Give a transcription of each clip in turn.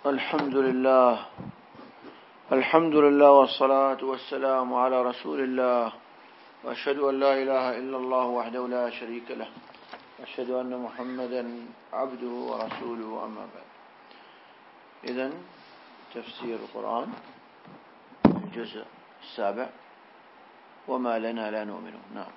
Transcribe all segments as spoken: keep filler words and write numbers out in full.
الحمد لله الحمد لله والصلاة والسلام على رسول الله، وأشهد أن لا إله إلا الله وحده لا شريك له، وأشهد أن محمدا عبده ورسوله، أما بعد. إذن تفسير القرآن الجزء السابع، وما لنا لا نؤمن. نعم.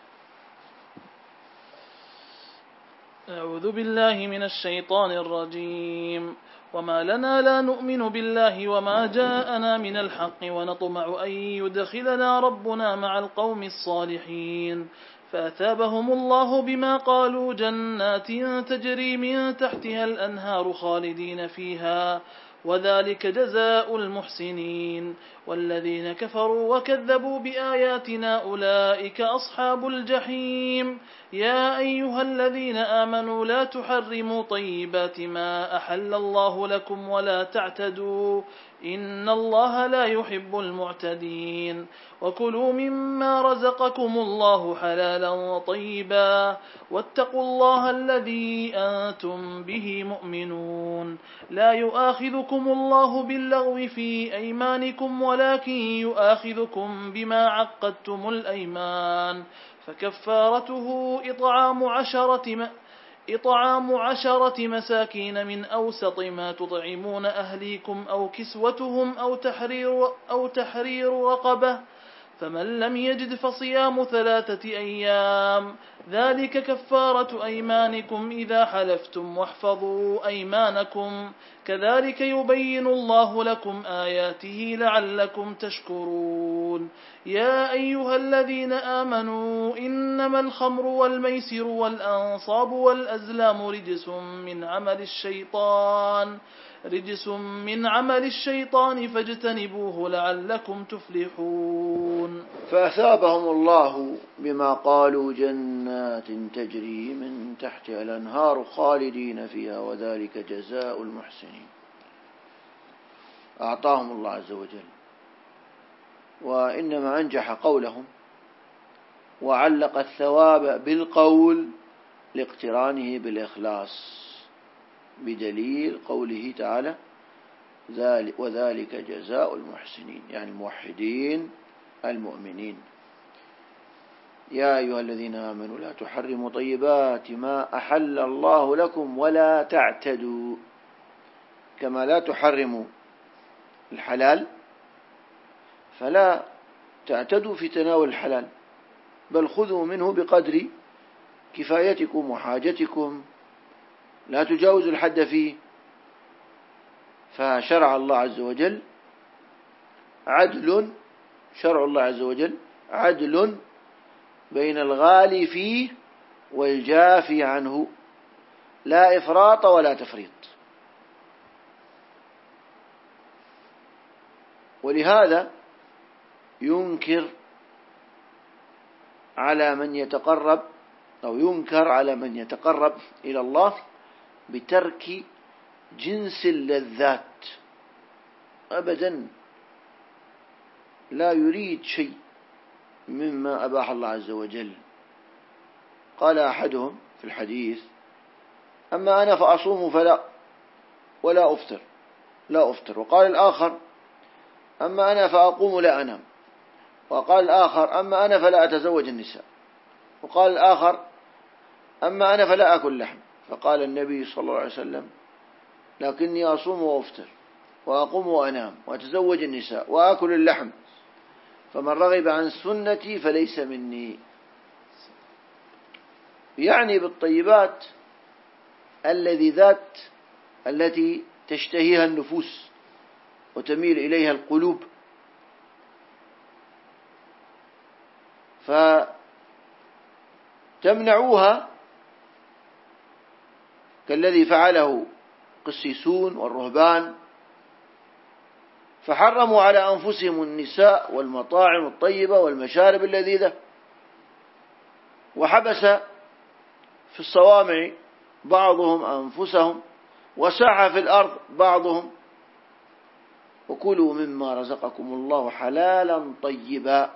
أعوذ بالله من الشيطان الرجيم. وما لنا لا نؤمن بالله وما جاءنا من الحق ونطمع أن يدخلنا ربنا مع القوم الصالحين، فأثابهم الله بما قالوا جنات تجري من تحتها الأنهار خالدين فيها، وذلك جزاء المحسنين. والذين كفروا وكذبوا بآياتنا أولئك أصحاب الجحيم. يا أيها الذين آمنوا لا تحرموا طيبات ما أحل الله لكم ولا تعتدوا، إن الله لا يحب المعتدين. وكلوا مما رزقكم الله حلالا طيبا، واتقوا الله الذي أنتم به مؤمنون. لا يؤاخذكم الله باللغو في أيمانكم، ولكن يؤاخذكم بما عقدتم الأيمان، فكفارته إطعام عشرة إطعام عشرة مساكين من أوسط ما تطعمون أهليكم أو كسوتهم أو تحرير, أو تحرير رقبة، فمن لم يجد فصيام ثلاثة أيام، ذلك كفارة أيمانكم إذا حلفتم، واحفظوا أيمانكم، كذلك يبين الله لكم آياته لعلكم تشكرون. يا أيها الذين آمنوا إنما الخمر والميسر والأنصاب والأزلام رجس من عمل الشيطان رجس من عمل الشيطان فاجتنبوه لعلكم تفلحون. فأثابهم الله بما قالوا جنات تجري من تحتها الأنهار خالدين فيها، وذلك جزاء المحسنين. أعطاهم الله عز وجل، وإنما أنجح قولهم وعلق الثواب بالقول لاقترانه بالإخلاص، بدليل قوله تعالى وذلك جزاء المحسنين، يعني الموحدين المؤمنين. يا أيها الذين آمنوا لا تحرموا طيبات ما أحل الله لكم ولا تعتدوا، كما لا تحرموا الحلال فلا تعتدوا في تناول الحلال، بل خذوا منه بقدر كفايتكم وحاجتكم، لا تجاوزوا الحد فيه. فشرع الله عز وجل عدل شرع الله عز وجل عدل بين الغالي فيه والجافي عنه، لا إفراط ولا تفريط. ولهذا ينكر على من يتقرب أو ينكر على من يتقرب إلى الله بترك جنس اللذات أبدا، لا يريد شيء مما أباح الله عز وجل. قال أحدهم في الحديث: أما أنا فأصوم فلا ولا أفطر لا أفطر وقال الآخر: أما أنا فأقوم لا أنام. وقال الآخر: أما أنا فلا أتزوج النساء. وقال الآخر: أما أنا فلا أكل لحم. فقال النبي صلى الله عليه وسلم: لكني أصوم وأفطر وأقوم وأنام وأتزوج النساء وأكل اللحم، فمن رغب عن سنتي فليس مني. يعني بالطيبات الذي ذات التي تشتهيها النفوس وتميل إليها القلوب، فتمنعوها كالذي فعله قسيسون والرهبان، فحرموا على أنفسهم النساء والمطاعم الطيبة والمشارب اللذيذة، وحبس في الصوامع بعضهم أنفسهم، وسعى في الأرض بعضهم. وكلوا مما رزقكم الله حلالا طيبا،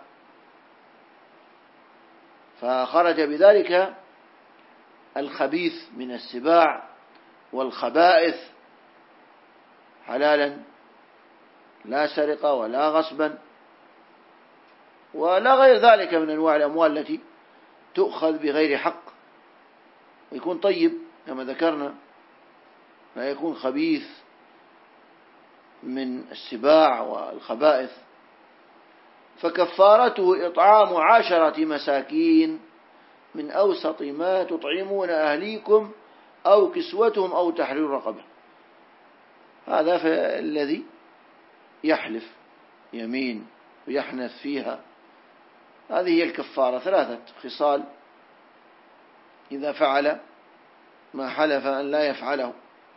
فخرج بذلك الخبيث من السباع والخبائث حلالا لا سرقة ولا غصبا ولا غير ذلك من أنواع الأموال التي تؤخذ بغير حق، ويكون طيب كما ذكرنا، لا يكون خبيث من السباع والخبائث. فكفارته إطعام عشرة مساكين من أوسط ما تطعمون أهليكم أو كسوتهم أو تحرير رقبة. هذا الذي يحلف يمين ويحنث فيها، هذه هي الكفارة. ثلاثة خصال إذا فعل ما حلف أن لا يفعله.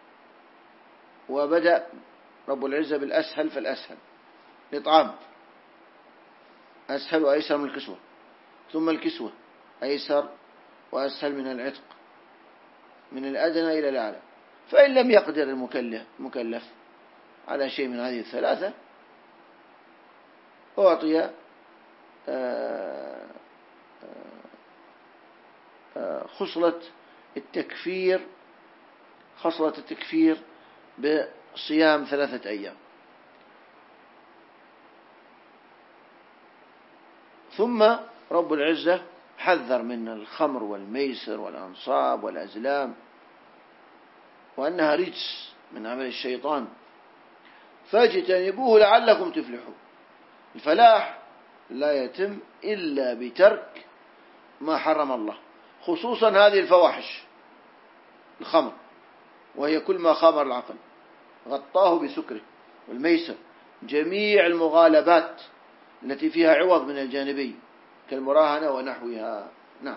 وبدأ رب العزة بالأسهل فالأسهل، الإطعام أسهل وأيسر من الكسوة، ثم الكسوة أيسر وأسهل من العتق، من الأدنى إلى الأعلى. فإن لم يقدر المكلف, المكلف على شيء من هذه الثلاثة أعطي خصلة التكفير خصلة التكفير بصيام ثلاثة أيام. ثم رب العزة حذر من الخمر والميسر والأنصاب والأزلام، وأنها رجس من عمل الشيطان، فاجتنبوه لعلكم تفلحون. الفلاح لا يتم إلا بترك ما حرم الله، خصوصا هذه الفواحش، الخمر وهي كل ما خامر العقل غطاه بسكره، والميسر جميع المغالبات التي فيها عوض من الجانبين كالمراهنة ونحوها. نعم.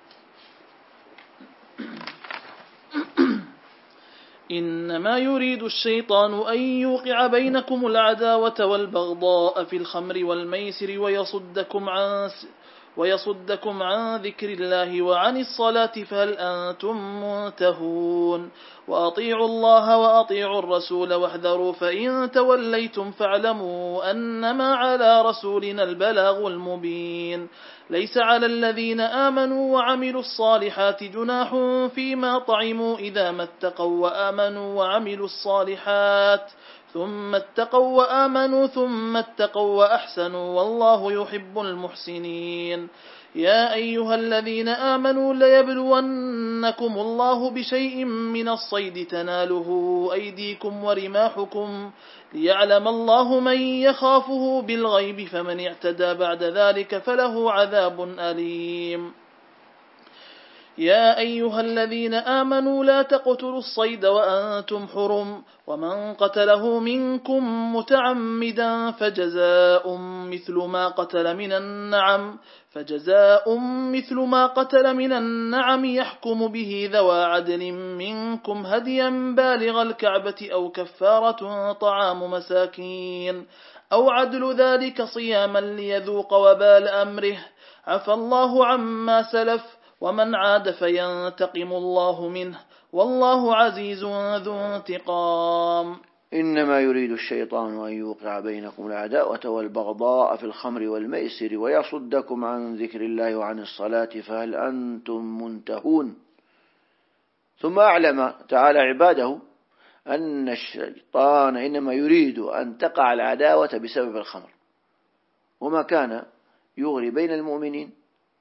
إنما يريد الشيطان أن يوقع بينكم العداوة والبغضاء في الخمر والميسر ويصدكم عن ويصدكم عن ذكر الله وعن الصلاة فهل أنتم منتهون. وأطيعوا الله وأطيعوا الرسول واحذروا فإن توليتم فاعلموا أنما على رسولنا البلاغ المبين. ليس على الذين آمنوا وعملوا الصالحات جناح فيما طعموا إذا ما اتقوا وآمنوا وعملوا الصالحات ثم اتقوا وآمنوا ثم اتقوا وأحسنوا والله يحب المحسنين. يا أيها الذين آمنوا ليبلونكم الله بشيء من الصيد تناله أيديكم ورماحكم ليعلم الله من يخافه بالغيب فمن اعتدى بعد ذلك فله عذاب أليم. يا أيها الذين آمنوا لا تقتلوا الصيد وأنتم حرم ومن قتله منكم متعمدا فجزاء مثل ما قتل من النعم فجزاء مثل ما قتل من النعم يحكم به ذوى عدل منكم هديا بالغ الكعبة أو كفارة طعام مساكين أو عدل ذلك صياما ليذوق وبال أمره عفى الله عما سلف ومن عاد فينتقم الله منه والله عزيز ذو انتقام. إنما يريد الشيطان أن يوقع بينكم العداوة والبغضاء في الخمر والميسر ويصدكم عن ذكر الله وعن الصلاة فهل أنتم منتهون. ثم أعلم تعالى عباده أن الشيطان إنما يريد أن تقع العداوة بسبب الخمر، وما كان يغري بين المؤمنين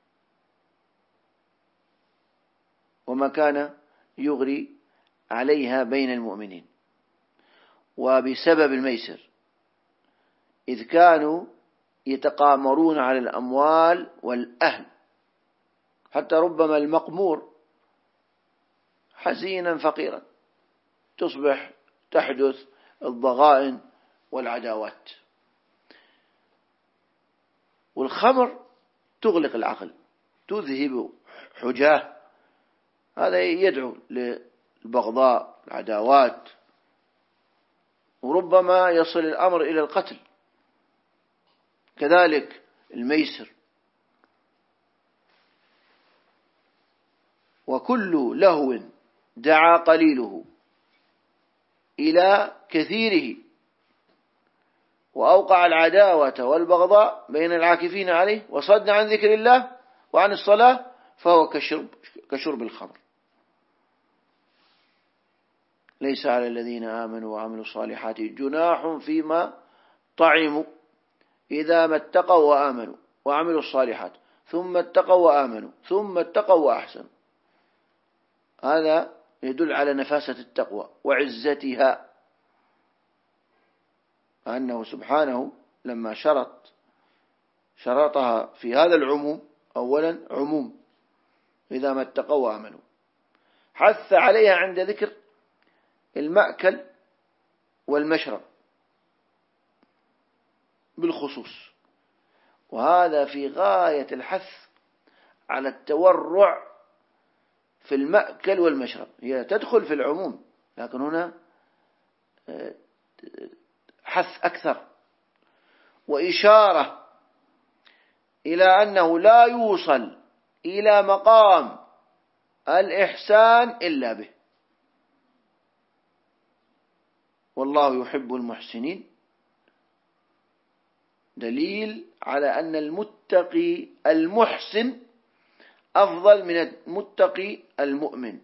وما كان يغري عليها بين المؤمنين، وبسبب الميسر إذ كانوا يتقامرون على الأموال والأهل، حتى ربما المقمور حزينا فقيرا تصبح تحدث الضغائن والعداوات. والخمر تغلق العقل، تذهب حجاه، هذا يدعو للبغضاء العداوات، وربما يصل الأمر إلى القتل. كذلك الميسر، وكل لهو دعا قليله إلى كثيره وأوقع العداوة والبغضاء بين العاكفين عليه وصد عن ذكر الله وعن الصلاة فهو كشرب, كشرب الخمر. ليس على الذين آمنوا وعملوا الصالحات جناح فيما طعموا إذا ما اتقوا وآمنوا وعملوا الصالحات ثم اتقوا وآمنوا ثم اتقوا وأحسنوا. هذا يدل على نفاسة التقوى وعزتها، أنه سبحانه لما شرط شرطها في هذا العموم، أولا عموم إذا ما اتقوا وآمنوا، حث عليها عند ذكر المأكل والمشرب بالخصوص، وهذا في غاية الحث على التورع في المأكل والمشرب. هي تدخل في العموم لكن هنا حث أكثر وإشارة إلى أنه لا يوصل إلى مقام الإحسان إلا به، والله يحب المحسنين، دليل على أن المتقي المحسن أفضل من المتقي المؤمن.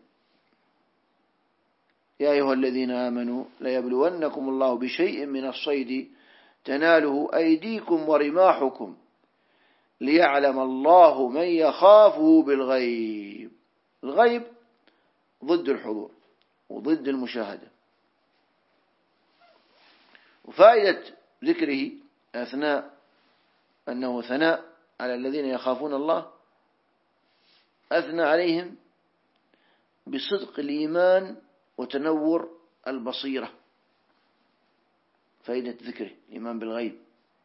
يا أيها الذين آمنوا ليبلونكم الله بشيء من الصيد تناله أيديكم ورماحكم ليعلم الله من يخافه بالغيب. الغيب ضد الحضور وضد المشاهدة. وفائدة ذكره أثناء أنه ثناء على الذين يخافون الله، أثنى عليهم بصدق الإيمان وتنور البصيرة. فائدة ذكره الإيمان بالغيب،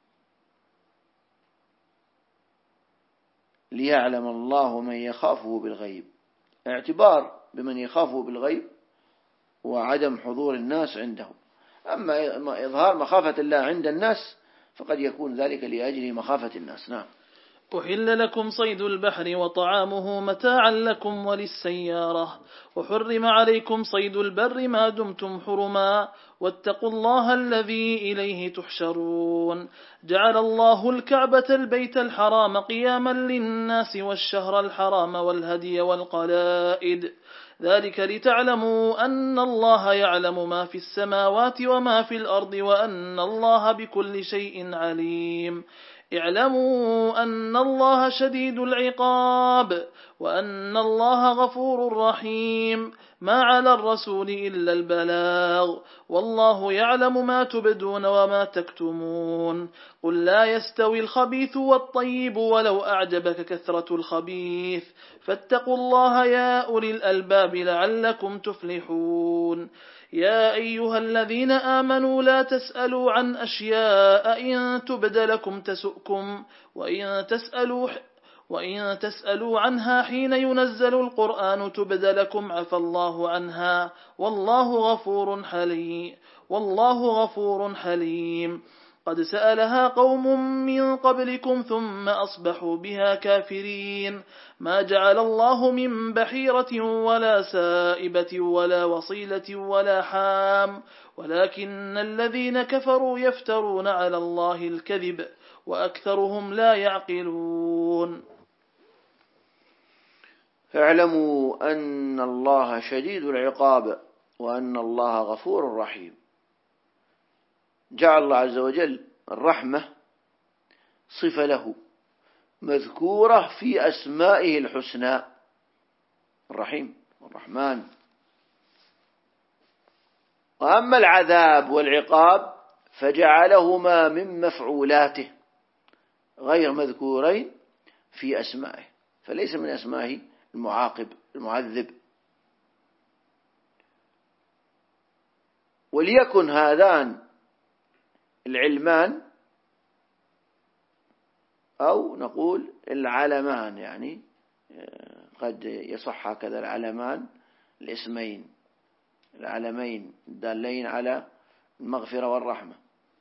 ليعلم الله من يخافه بالغيب، اعتبار بمن يخافه بالغيب وعدم حضور الناس عنده. أما إظهار مخافة الله عند الناس فقد يكون ذلك لأجل مخافة الناس. نعم. أحل لكم صيد البحر وطعامه متاعا لكم وللسيارة، وحرم عليكم صيد البر ما دمتم حرما، واتقوا الله الذي إليه تحشرون. جعل الله الكعبة البيت الحرام قياما للناس والشهر الحرام والهدي والقلائد، ذلك لتعلموا أن الله يعلم ما في السماوات وما في الأرض وأن الله بكل شيء عليم. اعلموا أن الله شديد العقاب وأن الله غفور رحيم. ما على الرسول إلا البلاغ، والله يعلم ما تبدون وما تكتمون. قل لا يستوي الخبيث والطيب ولو أعجبك كثرة الخبيث، فاتقوا الله يا أولي الألباب لعلكم تفلحون. يا أيها الذين آمنوا لا تسألوا عن أشياء إن تبد لكم تسؤكم، وإن تسألوا وإن تسألوا عنها حين ينزل القرآن تبد لكم عفى الله عنها، والله غفور حليم والله غفور حليم. قد سألها قوم من قبلكم ثم أصبحوا بها كافرين. ما جعل الله من بحيرة ولا سائبة ولا وصيلة ولا حام، ولكن الذين كفروا يفترون على الله الكذب وأكثرهم لا يعقلون. اعلموا أن الله شديد العقاب وأن الله غفور رحيم. جعل الله عز وجل الرحمة صفة له مذكورة في أسمائه الحسنى، الرحيم والرحمن. وأما العذاب والعقاب فجعلهما من مفعولاته غير مذكورين في أسمائه، فليس من أسمائه المعاقب المعذب. وليكن هذان العلمان أو نقول العلمان، يعني قد يصح هكذا العلمان الاسمين العلمين الدالين على المغفرة والرحمة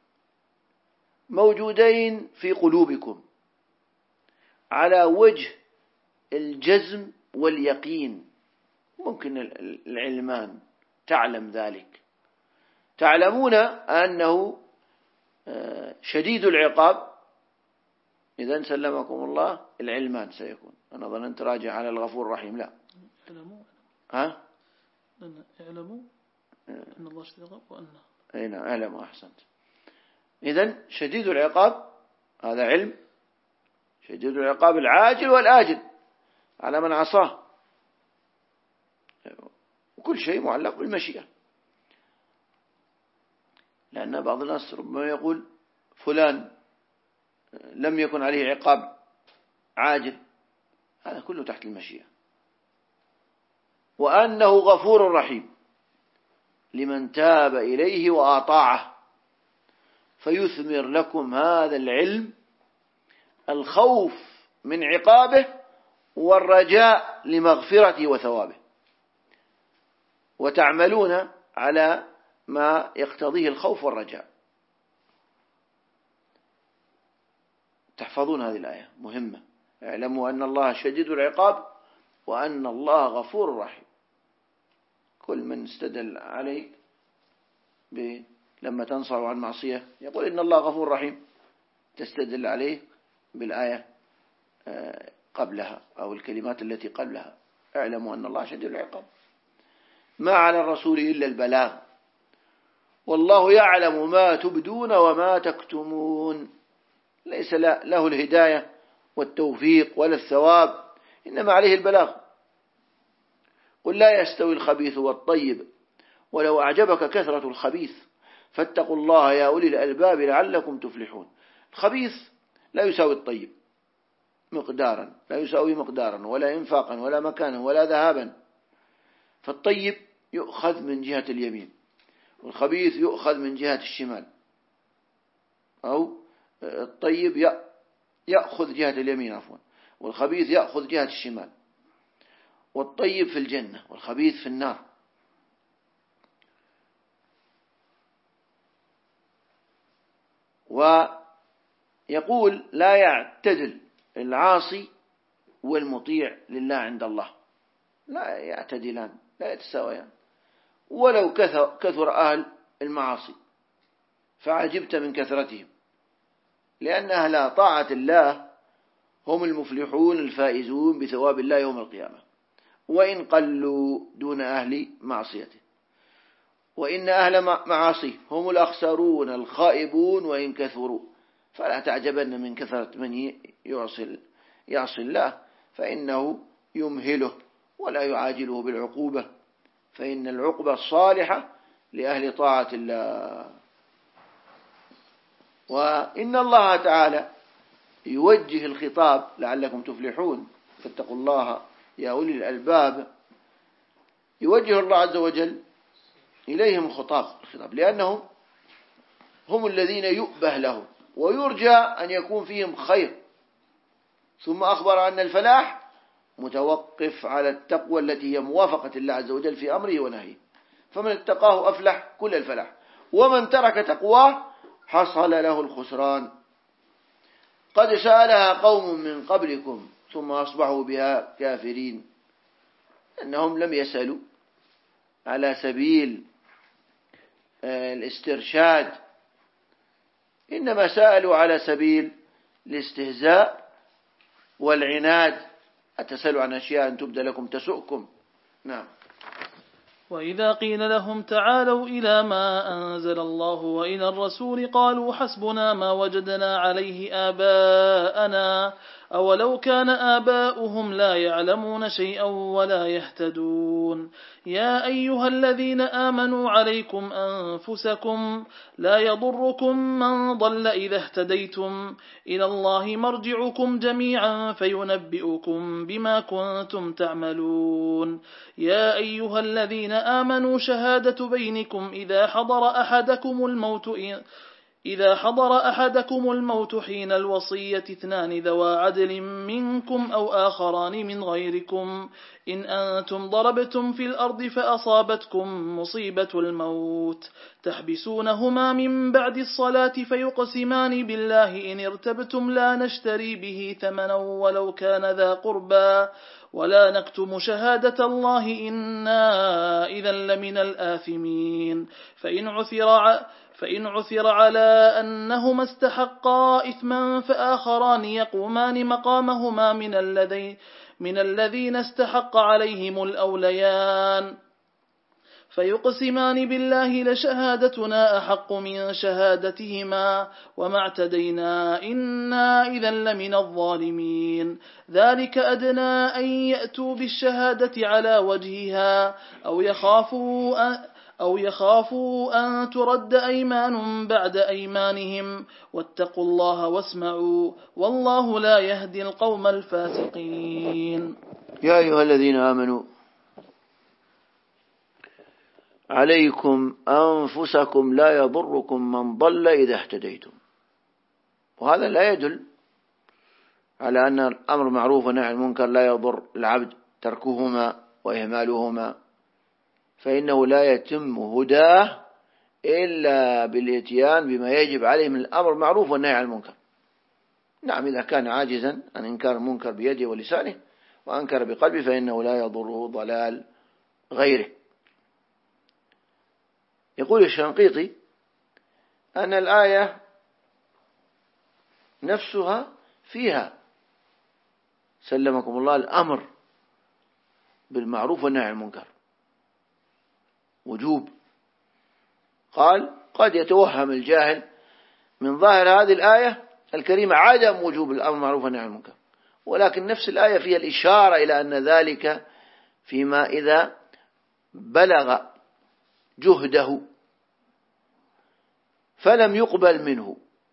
موجودين في قلوبكم على وجه الجزم واليقين. ممكن العلمان تعلم ذلك، تعلمون أنه شديد العقاب، إذن سلمكم الله العلمان سيكون. أنا ظننت راجع على الغفور الرحيم، لا. اعلموا ها؟ اعلموا إن الله شديد العقاب وأن أي نعم أعلم وأحسنت. إذن شديد العقاب هذا علم، شديد العقاب العاجل والآجل على من عصاه، وكل شيء معلق بالمشيئة. لأن بعض الناس ربما يقول فلان لم يكن عليه عقاب عاجل، هذا كله تحت المشيئة. وأنه غفور رحيم لمن تاب إليه وأطاعه، فيثمر لكم هذا العلم الخوف من عقابه والرجاء لمغفرته وثوابه، وتعملون على ما يقتضيه الخوف والرجاء. تحفظون هذه الآية مهمة. اعلموا أن الله شديد العقاب وأن الله غفور رحيم. كل من استدل عليك لما تنصر عن معصية يقول إن الله غفور رحيم، تستدل عليه بالآية قبلها أو الكلمات التي قبلها. اعلموا أن الله شديد العقاب. ما على الرسول إلا البلاغ، والله يعلم ما تبدون وما تكتمون. ليس له الهداية والتوفيق ولا الثواب، إنما عليه البلاغ. قل لا يستوي الخبيث والطيب ولو أعجبك كثرة الخبيث فاتقوا الله يا أولي الألباب لعلكم تفلحون. الخبيث لا يساوي الطيب مقدارا، لا يساوي مقدارا ولا إنفاقا ولا مكانا ولا ذهابا. فالطيب يؤخذ من جهة اليمين والخبيث يؤخذ من جهة الشمال، أو الطيب يأخذ جهة اليمين عفوا، والخبيث يأخذ جهة الشمال. والطيب في الجنة والخبيث في النار. ويقول لا يعتدل العاصي والمطيع لله عند الله، لا يعتدلان، لا يتساويان، ولو كثر, كثر أهل المعاصي فعجبت من كثرتهم، لأن أهل طاعة الله هم المفلحون الفائزون بثواب الله يوم القيامة، وإن قلوا دون أهل معصيته. وإن أهل معاصيه هم الأخسرون الخائبون وإن كثروا، فلا تعجبن من كثرة من يعصي, يعصي الله، فإنه يمهله ولا يعاجله بالعقوبة، فإن العقبة الصالحة لأهل طاعة الله. وإن الله تعالى يوجه الخطاب لعلكم تفلحون، فاتقوا الله يا أولي الألباب. يوجه الله عز وجل إليهم الخطاب الخطاب لأنهم هم الذين يؤبه لهم ويرجى أن يكون فيهم خير. ثم أخبر أن الفلاح متوقف على التقوى التي هي موافقة الله عز وجل في أمره ونهيه، فمن اتقاه أفلح كل الفلاح، ومن ترك تقواه حصل له الخسران. قد سألها قوم من قبلكم ثم أصبحوا بها كافرين. أنهم لم يسألوا على سبيل الاسترشاد، إنما سألوا على سبيل الاستهزاء والعناد. أتسألوا عن أشياء أن تبدى لكم تسؤكم. نعم. وإذا قيل لهم تعالوا إلى ما أنزل الله وإلى الرسول قالوا حسبنا ما وجدنا عليه آباءنا أولو كان آباؤهم لا يعلمون شيئا ولا يهتدون. يا أيها الذين آمنوا عليكم أنفسكم لا يضركم من ضل إذا اهتديتم إلى الله مرجعكم جميعا فينبئكم بما كنتم تعملون. يا أيها الذين آمنوا شهادة بينكم إذا حضر أحدكم الموت إذا حضر أحدكم الموت حين الوصية اثنان ذوى عدل منكم أو آخران من غيركم إن أنتم ضربتم في الأرض فأصابتكم مصيبة الموت تحبسونهما من بعد الصلاة فيقسمان بالله إن ارتبتم لا نشتري به ثمنا ولو كان ذا قربى ولا نكتم شهادة الله إنا إذا لمن الآثمين. فإن عثر فإن عثر على أنهما استحقا إثما فآخران يقومان مقامهما من الذين من الذين استحق عليهم الأوليان فيقسمان بالله لشهادتنا أحق من شهادتهما وما اعتدينا إنا إذا لمن الظالمين ذلك أدنى أن يأتوا بالشهادة على وجهها أو يخافوا أن أو يخافوا أن ترد أيمان بعد أيمانهم واتقوا الله واسمعوا والله لا يهدي القوم الفاسقين. يا أيها الذين آمنوا عليكم أنفسكم لا يضركم من ضل إذا اهتديتم. وهذا لا يدل على أن الأمر معروف والنهي عن المنكر لا يضر العبد تركهما وإهمالهما، فإنه لا يتم هداه إلا بالإتيان بما يجب عليه من الأمر معروف والنهي عن المنكر. نعم، إذا كان عاجزا عن إنكار المنكر بيده ولسانه وأنكر بقلبه فإنه لا يضره ضلال غيره. يقول الشنقيطي أن الآية نفسها فيها سلمكم الله الأمر بالمعروف والنهي عن المنكر وجوب. قال قد يتوهم الجاهل من ظاهر هذه الآية الكريمة عدم وجوب الأمر بالمعروف والنهي عن المنكر، ولكن نفس الآية فيها الإشارة إلى أن ذلك فيما إذا بلغ جهده فلم يقبل منه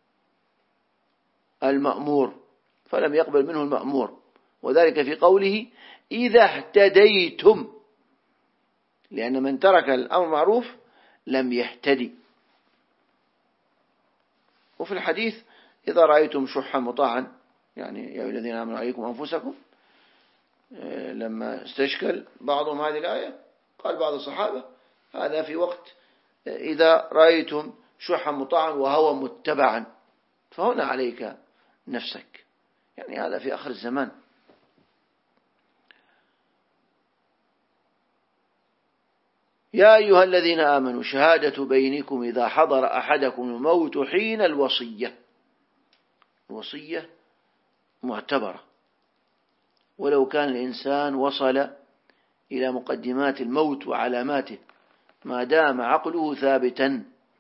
المأمور فلم يقبل منه المأمور وذلك في قوله إذا اهتديتم، لأن من ترك الأمر معروف لم يهتدي. وفي الحديث إذا رأيتم شحا مطاعا، يعني يا أيها الذين آمنوا عليكم أنفسكم، لما استشكل بعضهم هذه الآية قال بعض الصحابة هذا في وقت إذا رأيتم شحا مطاعا وهوى متبعا، فهنا عليك نفسك، يعني هذا في آخر الزمان. يا أيها الذين آمنوا شهادة بينكم إذا حضر أحدكم الموت حين الوصية. الوصية معتبرة، ولو كان الإنسان وصل إلى مقدمات الموت وعلاماته ما دام عقله ثابتا،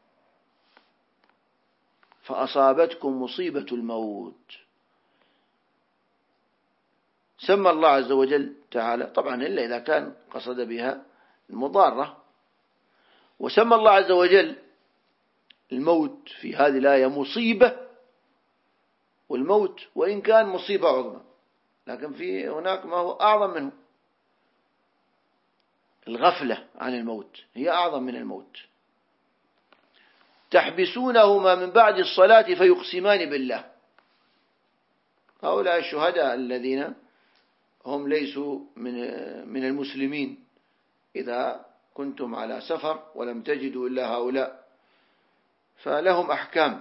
فأصابتكم مصيبة الموت سمى الله عز وجل تعالى، طبعا إلا إذا كان قصد بها المضارة، وسمى الله عز وجل الموت في هذه الآية مصيبة، والموت وإن كان مصيبة عظمى لكن في هناك ما هو أعظم منه. الغفلة عن الموت هي أعظم من الموت. تحبسونهما من بعد الصلاة فيقسمان بالله. هؤلاء الشهداء الذين هم ليسوا من من المسلمين، إذا كنتم على سفر ولم تجدوا إلا هؤلاء فلهم أحكام.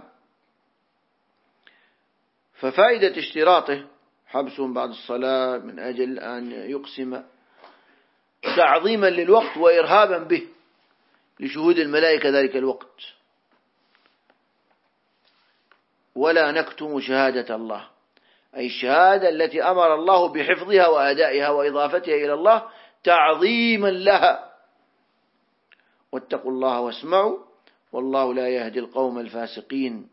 ففائدة اشتراطه حبسهم بعد الصلاة من أجل أن يقسم تعظيما للوقت وإرهابا به لشهود الملائكة ذلك الوقت. ولا نكتم شهادة الله، أي الشهادة التي أمر الله بحفظها وأدائها وإضافتها إلى الله تعظيما لها. واتقوا الله واسمعوا والله لا يهدي القوم الفاسقين.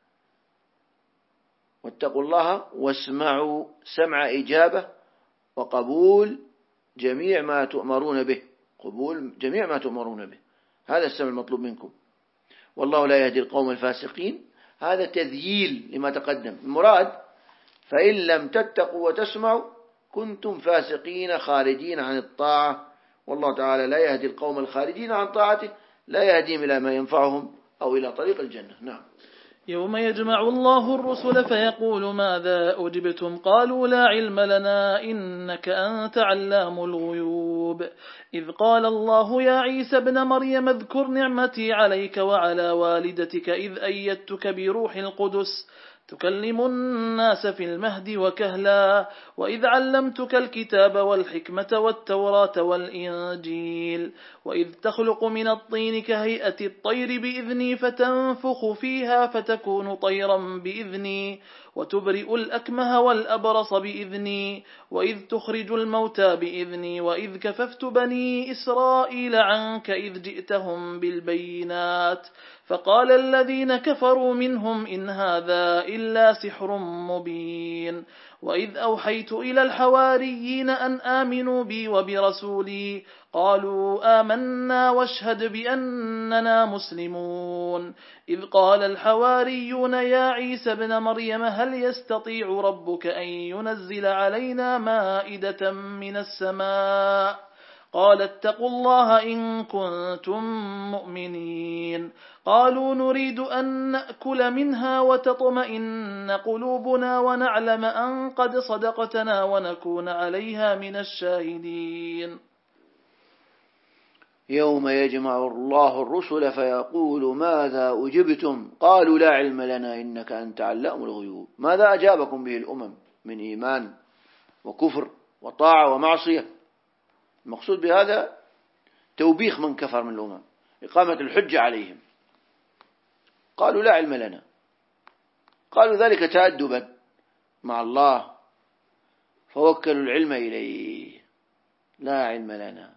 واتقوا الله واسمعوا، سمع إجابة وقبول جميع ما تؤمرون به، قبول جميع ما تؤمرون به، هذا السمع المطلوب منكم. والله لا يهدي القوم الفاسقين، هذا تذييل لما تقدم. المراد فإن لم تتقوا وتسمعوا كنتم فاسقين خارجين عن الطاعة، والله تعالى لا يهدي القوم الخارجين عن طاعته، لا يهديهم إلى ما ينفعهم أو إلى طريق الجنة. نعم. يوم يجمع الله الرسل فيقول ماذا أجبتم قالوا لا علم لنا إنك أنت علام الغيوب. إذ قال الله يا عيسى ابن مريم اذكر نعمتي عليك وعلى والدتك إذ أيدتك بروح القدس تكلم الناس في المهد وكهلا وإذ علمتك الكتاب والحكمة والتوراة والإنجيل وإذ تخلق من الطين كهيئة الطير بإذني فتنفخ فيها فتكون طيرا بإذني وتبرئ الأكمه والأبرص بإذني وإذ تخرج الموتى بإذني وإذ كففت بني إسرائيل عنك إذ جئتهم بالبينات فقال الذين كفروا منهم إن هذا إلا سحر مبين وإذ أوحيت إلى الحواريين أن آمنوا بي وبرسولي قالوا آمنا واشهد بأننا مسلمون إذ قال الحواريون يا عيسى بن مريم هل يستطيع ربك أن ينزل علينا مائدة من السماء قال اتقوا الله إن كنتم مؤمنين قالوا نريد أن نأكل منها وتطمئن قلوبنا ونعلم أن قد صدقتنا ونكون عليها من الشاهدين يوم يجمع الله الرسل فيقول ماذا أجبتم قالوا لا علم لنا إنك أنت علام الغيوب ماذا أجابكم به الأمم من إيمان وكفر وطاعة ومعصية المقصود بهذا توبيخ من كفر من الأمم إقامة الحجة عليهم قالوا لا علم لنا قالوا ذلك تأدبا مع الله فوكلوا العلم إليه لا علم لنا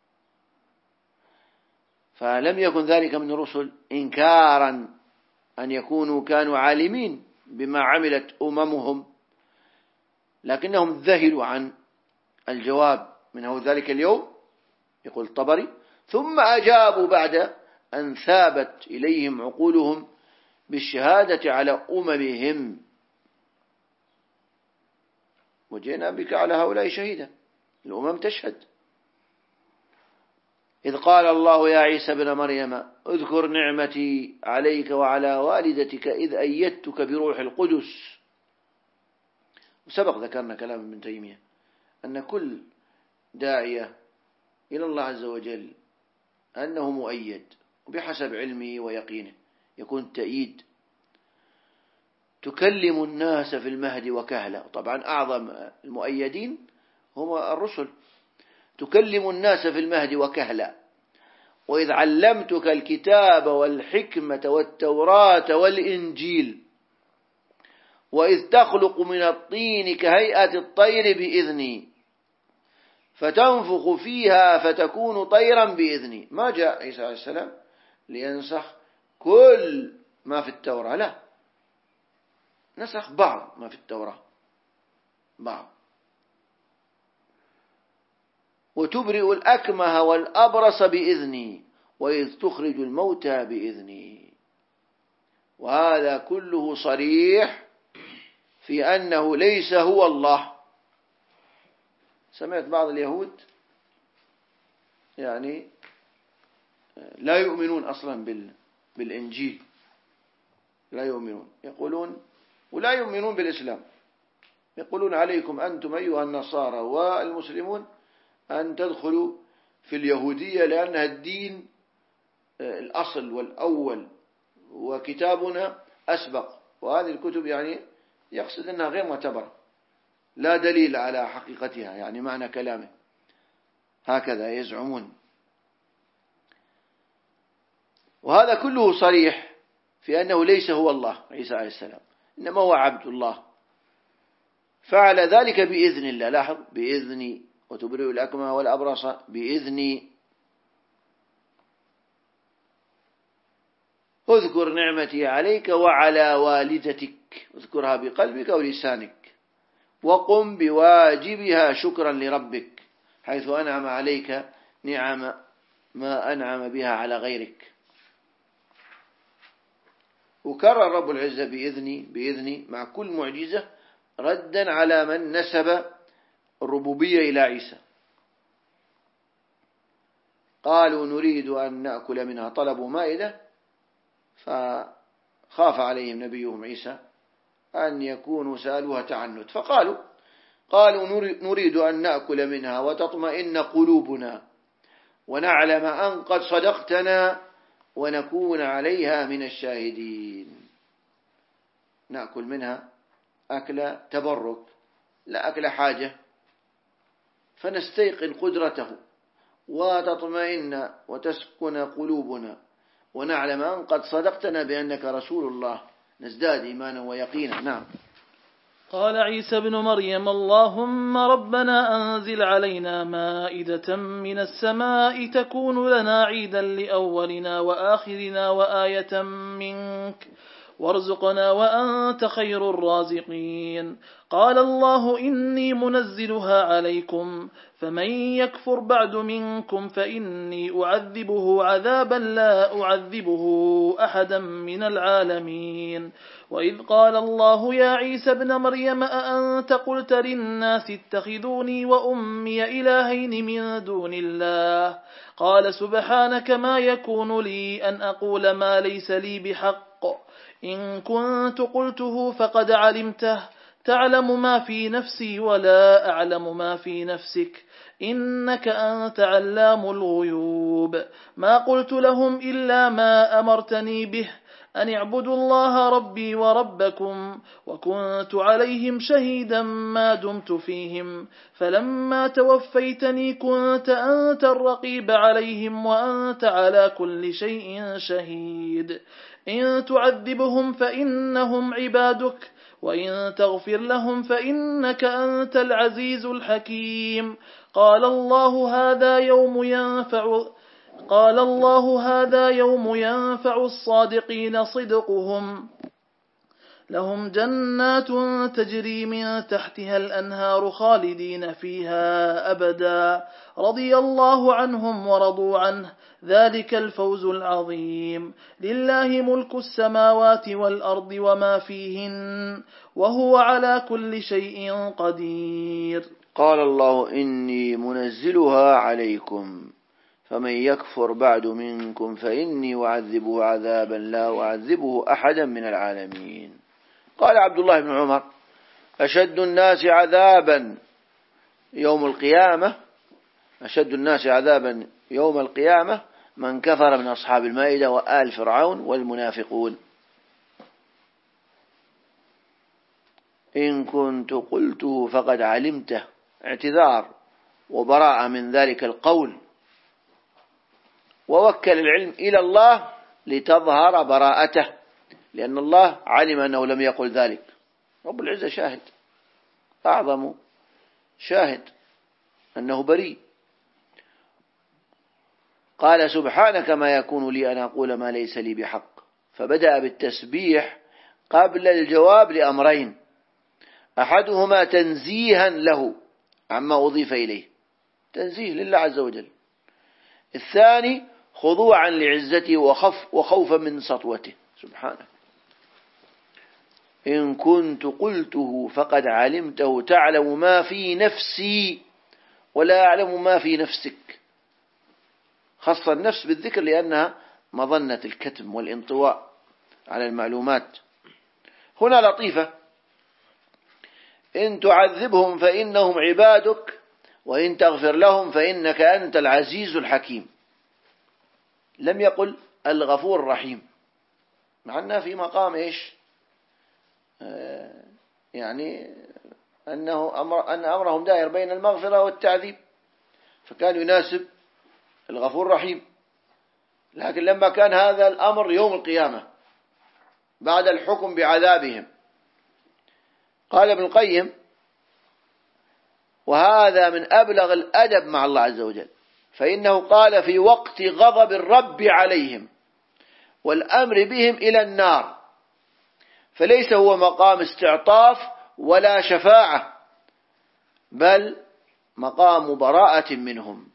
فلم يكن ذلك من الرسل إنكارا أن يكونوا كانوا عالمين بما عملت أممهم لكنهم ذهلوا عن الجواب منه ذلك اليوم يقول الطبري ثم أجابوا بعد أن ثابت إليهم عقولهم بالشهادة على أممهم وجئنا بك على هؤلاء شهيدا الأمم تشهد إذ قال الله يا عيسى بن مريم اذكر نعمتي عليك وعلى والدتك إذ أيدتك بروح القدس وسبق ذكرنا كلام ابن تيمية أن كل داعية إلى الله عز وجل أنه مؤيد وبحسب علمه ويقينه يكون تأييد تكلم الناس في المهد وكهلا طبعا أعظم المؤيدين هم الرسل تكلم الناس في المهد وكهلا وإذ علمتك الكتاب والحكمة والتوراة والإنجيل وإذ تخلق من الطين كهيئة الطير بإذني فتنفخ فيها فتكون طيرا بإذني ما جاء عيسى عليه السلام لينسخ كل ما في التوراة لا نسخ بعض ما في التوراة بعض وتبرئ الأكمه والأبرص بإذني وإذ تخرج الموتى بإذني وهذا كله صريح في أنه ليس هو الله. سمعت بعض اليهود يعني لا يؤمنون أصلا بالإنجيل لا يؤمنون يقولون ولا يؤمنون بالإسلام يقولون عليكم أنتم أيها النصارى والمسلمون أن تدخلوا في اليهودية لأنها الدين الأصل والأول وكتابنا أسبق وهذه الكتب يعني يقصد أنها غير معتبرة لا دليل على حقيقتها يعني معنى كلامه هكذا يزعمون وهذا كله صريح في أنه ليس هو الله عيسى عليه السلام إنما هو عبد الله فعل ذلك بإذن الله لاحظ بإذني وتبرئ الأكمه والأبرص بإذني اذكر نعمتي عليك وعلى والدتك اذكرها بقلبك ولسانك وقم بواجبها شكرا لربك حيث أنعم عليك نعم ما أنعم بها على غيرك. وكرر رب العزة بإذني بإذني مع كل معجزة ردا على من نسب الربوبية إلى عيسى. قالوا نريد أن نأكل منها طلبوا مائدة فخاف عليهم نبيهم عيسى أن يكونوا سألوها تعنت فقالوا قالوا نريد أن نأكل منها وتطمئن قلوبنا ونعلم أن قد صدقتنا ونكون عليها من الشاهدين. نأكل منها أكل تبرك لا أكل حاجة فنستيقن قدرته وتطمئن وتسكن قلوبنا ونعلم أن قد صدقتنا بأنك رسول الله، نزداد إيمانا ويقينا. نعم. قال عيسى بن مريم: اللهم ربنا أنزل علينا مائدة من السماء تكون لنا عيدا لأولنا وآخرنا وآية منك وارزقنا وأنت خير الرازقين. قال الله: إني منزلها عليكم، فمن يكفر بعد منكم فإني أعذبه عذابا لا أعذبه أحدا من العالمين. وإذ قال الله يا عيسى ابن مريم أأنت قلت للناس اتخذوني وأمي إلهين من دون الله؟ قال سبحانك ما يكون لي أن أقول ما ليس لي بحق، إن كنت قلته فقد علمته، تعلم ما في نفسي ولا أعلم ما في نفسك، إنك أنت علام الغيوب. ما قلت لهم إلا ما أمرتني به، أن اعبدوا الله ربي وربكم، وكنت عليهم شهيدا ما دمت فيهم، فلما توفيتني كنت أنت الرقيب عليهم وأنت على كل شيء شهيد. إن تعذبهم فإنهم عبادك، وإن تغفر لهم فإنك أنت العزيز الحكيم. قال الله هذا يوم ينفع قال الله هذا يوم ينفع الصادقين صدقهم، لهم جنات تجري من تحتها الأنهار خالدين فيها أبدا، رضي الله عنهم ورضوا عنه، ذلك الفوز العظيم. لله ملك السماوات والأرض وما فيهن، وهو على كل شيء قدير. قال الله: إني منزلها عليكم، فمن يكفر بعد منكم فإني أعذبه عذابا لا أعذبه أحدا من العالمين. قال عبد الله بن عمر: أشد الناس عذابا يوم القيامة أشد الناس عذابا يوم القيامة من كفر من أصحاب المائدة وآل فرعون والمنافقون. إن كنت قلته فقد علمته، اعتذار وبراءة من ذلك القول، ووكل العلم إلى الله لتظهر براءته، لأن الله علم أنه لم يقل ذلك. رب العزة شاهد، أعظم شاهد أنه بريء. قال سبحانك ما يكون لي أن أقول ما ليس لي بحق، فبدأ بالتسبيح قبل الجواب لأمرين: أحدهما تنزيها له عما أضيف إليه، تنزيه لله عز وجل. الثاني خضوعا لعزته وخف وخوفا من سطوته سبحانه. إن كنت قلته فقد علمته، تعلم ما في نفسي ولا أعلم ما في نفسك. خص النفس بالذكر لأنها مظنة الكتم والانطواء على المعلومات. هنا لطيفة: إن تعذبهم فإنهم عبادك، وإن تغفر لهم فإنك أنت العزيز الحكيم. لم يقل الغفور الرحيم، مع أنها في مقام إيش؟ آه يعني أنه أمر أن أمرهم دائر بين المغفرة والتعذيب، فكان يناسب الغفور الرحيم. لكن لما كان هذا الأمر يوم القيامة بعد الحكم بعذابهم، قال ابن القيم: وهذا من أبلغ الأدب مع الله عز وجل، فإنه قال في وقت غضب الرب عليهم والأمر بهم إلى النار، فليس هو مقام استعطاف ولا شفاعة، بل مقام براءة منهم.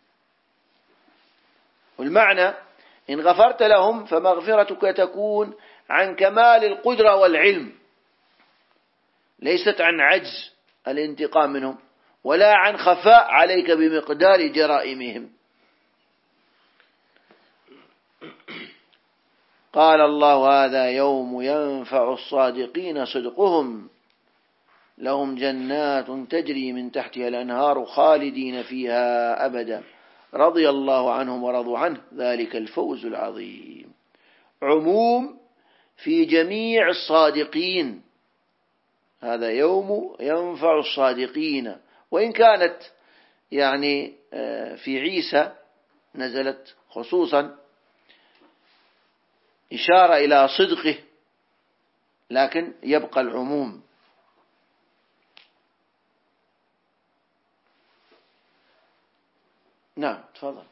والمعنى: إن غفرت لهم فمغفرتك تكون عن كمال القدرة والعلم، ليست عن عجز الانتقام منهم ولا عن خفاء عليك بمقدار جرائمهم. قال الله: هذا يوم ينفع الصادقين صدقهم، لهم جنات تجري من تحتها الأنهار خالدين فيها أبدا، رضي الله عنهم ورضوا عنه، ذلك الفوز العظيم. عموم في جميع الصادقين، هذا يوم ينفع الصادقين. وإن كانت يعني في عيسى نزلت خصوصا إشارة إلى صدقه، لكن يبقى العموم. نعم تفضل.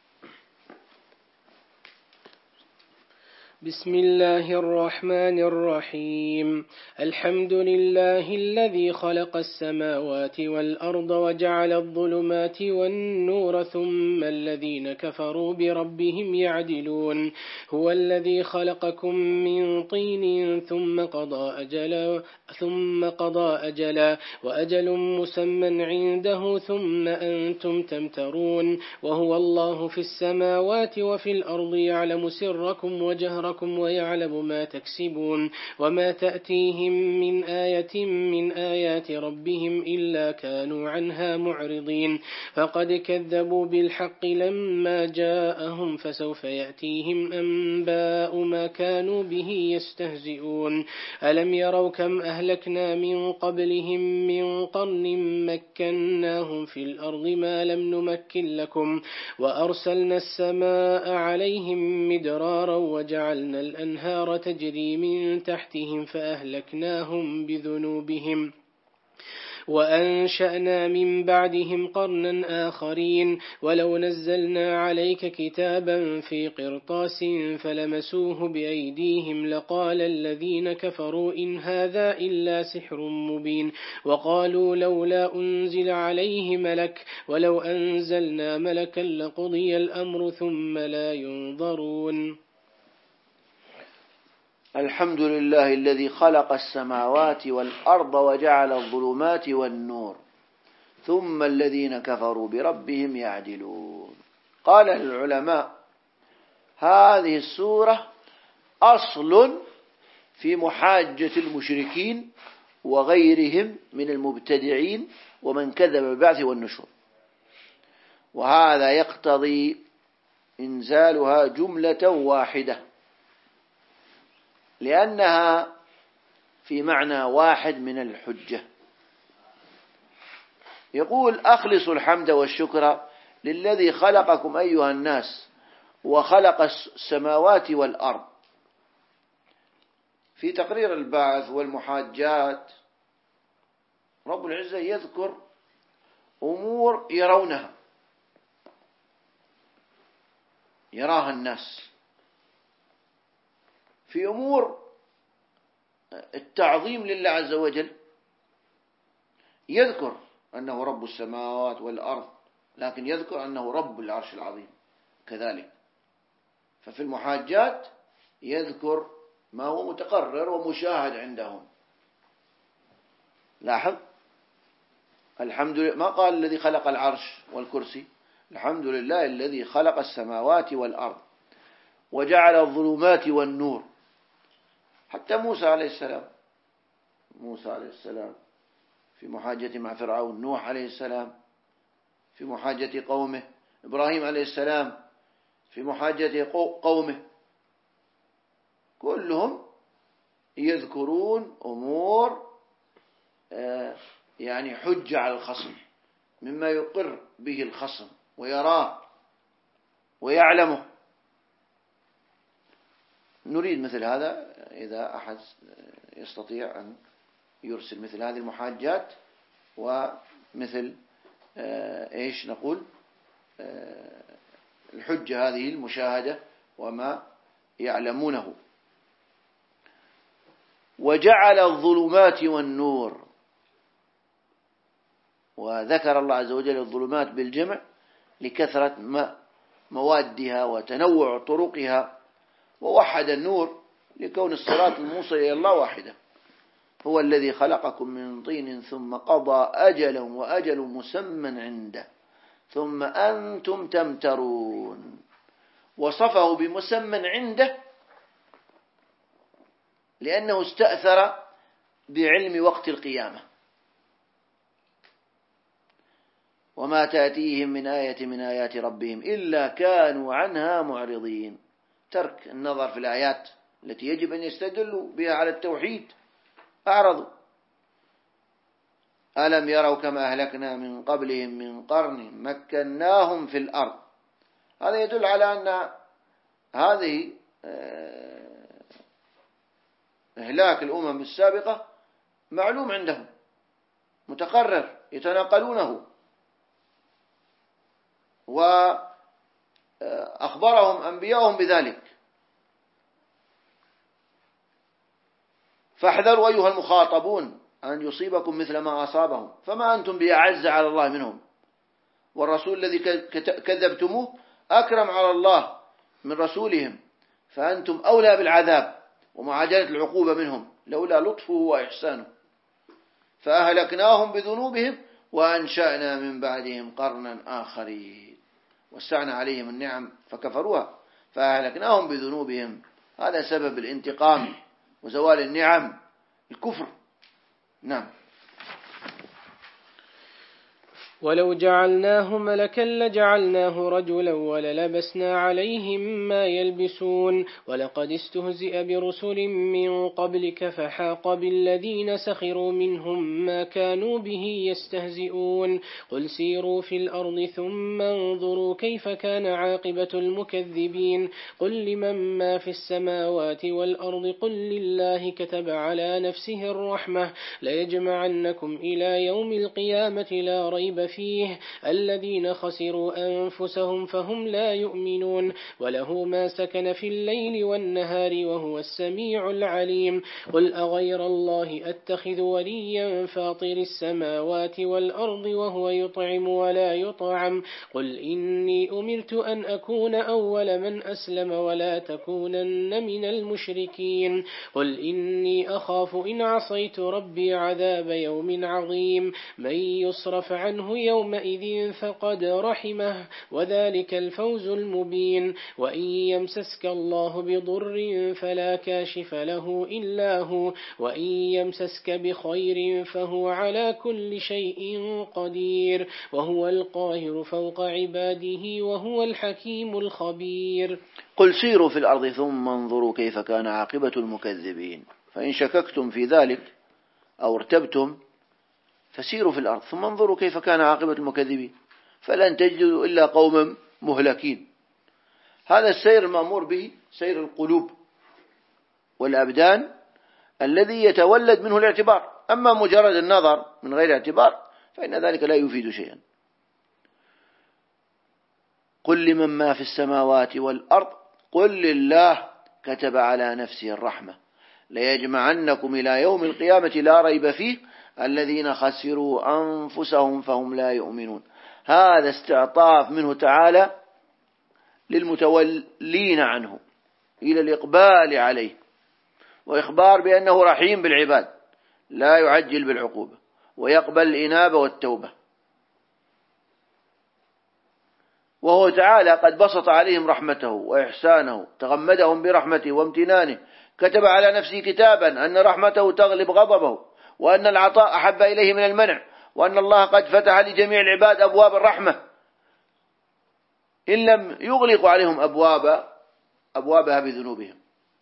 بسم الله الرحمن الرحيم. الحمد لله الذي خلق السماوات والأرض وجعل الظلمات والنور ثم الذين كفروا بربهم يعدلون. هو الذي خلقكم من طين ثم قضى أجلا ثم قضى أجلا وأجل مسمى عنده ثم أنتم تمترون. وهو الله في السماوات وفي الأرض يعلم سركم وجهركم ويعلم ما تكسبون. وما تأتيهم من آية من آيات ربهم إلا كانوا عنها معرضين. فقد كذبوا بالحق لما جاءهم فسوف يأتيهم أنباء ما كانوا به يستهزئون. ألم يروا كم أهلكنا من قبلهم من قرن مكناهم في الأرض ما لم نمكن لكم وأرسلنا السماء عليهم مدرارا وجعلنا الأنهار تجري من تحتهم فأهلكناهم بذنوبهم وأنشأنا من بعدهم قرنا آخرين. ولو نزلنا عليك كتابا في قرطاس فلمسوه بأيديهم لقال الذين كفروا إن هذا إلا سحر مبين. وقالوا لولا أنزل عليه ملك ولو أنزلنا ملكا لقضي الأمر ثم لا ينظرون. الحمد لله الذي خلق السماوات والأرض وجعل الظلمات والنور ثم الذين كفروا بربهم يعدلون. قال العلماء هذه السورة أصل في محاجة المشركين وغيرهم من المبتدعين ومن كذب بالبعث والنشور، وهذا يقتضي إنزالها جملة واحدة لأنها في معنى واحد من الحجة. يقول أخلصوا الحمد والشكر للذي خلقكم أيها الناس وخلق السماوات والأرض. في تقرير البعث والمحاجات رب العزة يذكر أمور يرونها يراها الناس، في أمور التعظيم لله عز وجل يذكر أنه رب السماوات والأرض، لكن يذكر أنه رب العرش العظيم كذلك. ففي المحاجات يذكر ما هو متقرر ومشاهد عندهم. لاحظ الحمد لله ما قال الذي خلق العرش والكرسي، الحمد لله الذي خلق السماوات والأرض وجعل الظلمات والنور. حتى موسى عليه السلام موسى عليه السلام في محاجة مع فرعون، نوح عليه السلام في محاجة قومه، إبراهيم عليه السلام في محاجة قومه، كلهم يذكرون أمور يعني حجة على الخصم مما يقر به الخصم ويراه ويعلمه. نريد مثل هذا إذا أحد يستطيع أن يرسل مثل هذه المحاجات ومثل إيش نقول الحجة هذه المشاهدة وما يعلمونه. وجعل الظلمات والنور، وذكر الله عز وجل الظلمات بالجمع لكثرة موادها وتنوع طرقها، ووحد النور لكون الصراط الموصل إلى الله واحدة. هو الذي خلقكم من طين ثم قضى أجلا وأجل مسمى عنده ثم أنتم تمترون. وصفه بمسمى عنده لأنه استأثر بعلم وقت القيامة. وما تأتيهم من آية من آيات ربهم إلا كانوا عنها معرضين. ترك النظر في الآيات التي يجب أن يستدلوا بها على التوحيد، أعرضوا. ألم يروا كما أهلكنا من قبلهم من قرن مكناهم في الأرض. هذا يدل على أن هذه إهلاك الأمم السابقة معلوم عندهم متقرر يتناقلونه، وأخبرهم أنبياءهم بذلك. فاحذروا أيها المخاطبون أن يصيبكم مثل ما أصابهم، فما أنتم بأعز على الله منهم، والرسول الذي كذبتموه أكرم على الله من رسولهم، فأنتم أولى بالعذاب ومعاجلة العقوبة منهم لولا لطفه وإحسانه. فأهلكناهم بذنوبهم وأنشأنا من بعدهم قرنا آخرين، وسعنا عليهم النعم فكفروها فأهلكناهم بذنوبهم. هذا سبب الانتقام وزوال النعم الكفر. نعم. ولو جعلناه ملكا لجعلناه رجلا وللبسنا عليهم ما يلبسون ولقد استهزئ برسل من قبلك فحاق بالذين سخروا منهم ما كانوا به يستهزئون قل سيروا في الأرض ثم انظروا كيف كان عاقبة المكذبين قل لمن ما في السماوات والأرض قل لله كتب على نفسه الرحمة ليجمعنكم إلى يوم القيامة لا ريب فيه الذين خسروا أنفسهم فهم لا يؤمنون وله ما سكن في الليل والنهار وهو السميع العليم قل أغير الله أتخذ وليا فاطر السماوات والأرض وهو يطعم ولا يطعم قل إني أمرت أن أكون أول من أسلم ولا تكونن من المشركين قل إني أخاف إن عصيت ربي عذاب يوم عظيم من يصرف عنه يومئذ فقد رحمه وذلك الفوز المبين وإن يمسسك الله بضر فلا كاشف له إلا هو وإن يمسسك بخير فهو على كل شيء قدير وهو القاهر فوق عباده وهو الحكيم الخبير قل سيروا في الأرض ثم انظروا كيف كان عاقبة المكذبين فإن شككتم في ذلك أو ارتبتم فسيروا في الأرض ثم انظروا كيف كان عاقبة المكذبين فلن تجدوا إلا قوما مهلكين. هذا السير المأمور به سير القلوب والأبدان الذي يتولد منه الاعتبار، أما مجرد النظر من غير اعتبار فإن ذلك لا يفيد شيئا. قل لمن ما في السماوات والأرض قل لله كتب على نفسه الرحمة ليجمعنكم إلى يوم القيامة لا ريب فيه الذين خسروا أنفسهم فهم لا يؤمنون. هذا استعطاف منه تعالى للمتولين عنه إلى الإقبال عليه، وإخبار بأنه رحيم بالعباد لا يعجل بالعقوبة ويقبل الإنابة والتوبة. وهو تعالى قد بسط عليهم رحمته وإحسانه، تغمدهم برحمته وامتنانه، كتب على نفسه كتابا أن رحمته تغلب غضبه، وأن العطاء أحب إليه من المنع، وأن الله قد فتح لجميع العباد أبواب الرحمة إن لم يغلق عليهم أبواب أبوابها بذنوبهم.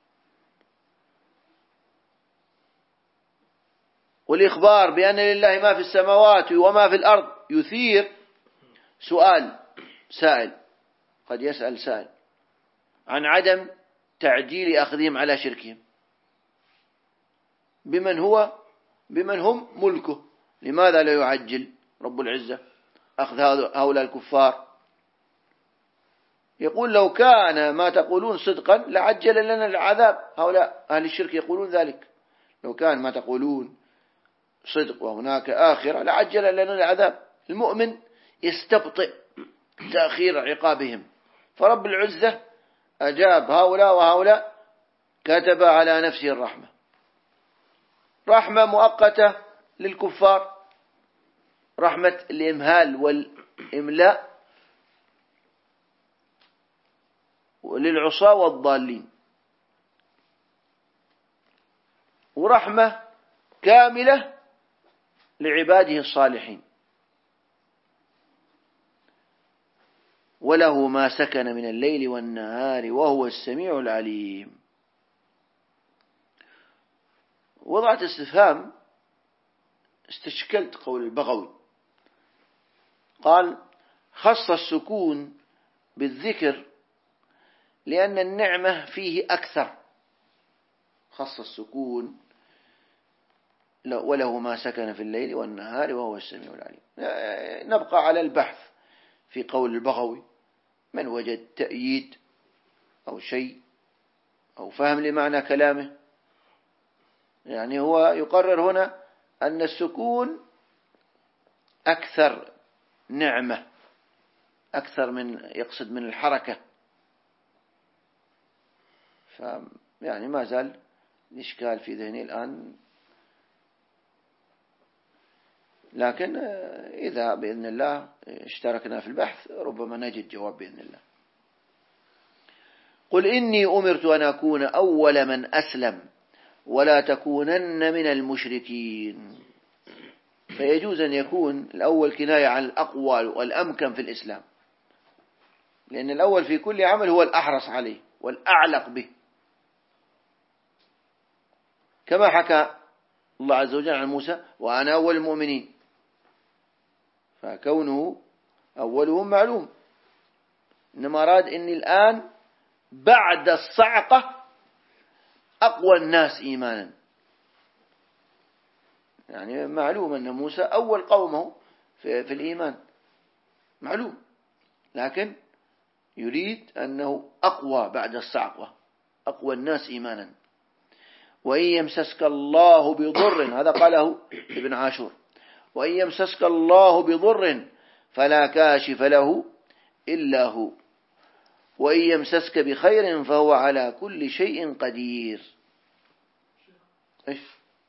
والإخبار بأن لله ما في السماوات وما في الأرض يثير سؤال سائل، قد يسأل سائل عن عدم تعجيل أخذهم على شركهم بمن هو بمن هم ملكه. لماذا لا يعجل رب العزة أخذ هؤلاء الكفار؟ يقول لو كان ما تقولون صدقا لعجل لنا العذاب. هؤلاء أهل الشرك يقولون ذلك، لو كان ما تقولون صدق وهناك آخرة لعجل لنا العذاب. المؤمن يستبطئ تأخير عقابهم، فرب العزة أجاب هؤلاء وهؤلاء كتب على نفسه الرحمة، رحمة مؤقتة للكفار، رحمة الإمهال والإملاء للعصاة والضالين، ورحمة كاملة لعباده الصالحين. وله ما سكن من الليل والنهار وهو السميع العليم. وضعت استفهام استشكلت قول البغوي، قال خص السكون بالذكر لأن النعمة فيه أكثر، خص السكون وله ما سكن في الليل والنهار وهو السميع العليم. نبقى على البحث في قول البغوي، من وجد تأييد أو شيء أو فهم لمعنى كلامه. يعني هو يقرر هنا أن السكون أكثر نعمة، أكثر من يقصد من الحركة. فيعني ما زال الإشكال في ذهني الآن، لكن إذا بإذن الله اشتركنا في البحث ربما نجد جواب بإذن الله. قل إني أمرت أن أكون أول من أسلم ولا تكونن من المشركين. فيجوز أن يكون الأول كناية عن الأقوى والأمكن في الإسلام، لأن الأول في كل عمل هو الأحرص عليه والأعلق به، كما حكى الله عز وجل عن موسى وأنا أول المؤمنين، فكونه أولهم معلوم. إنما أراد إني الآن بعد الصعقة أقوى الناس إيمانا. يعني معلوم أن موسى أول قومه في, في الإيمان معلوم، لكن يريد أنه أقوى بعد الصعقة، أقوى الناس إيمانا. وإن يمسسك الله بضر، هذا قاله ابن عاشور، وإن يمسسك الله بضر فلا كاشف له إلا هو، وإن يمسسك بخير فهو على كل شيء قدير. إيش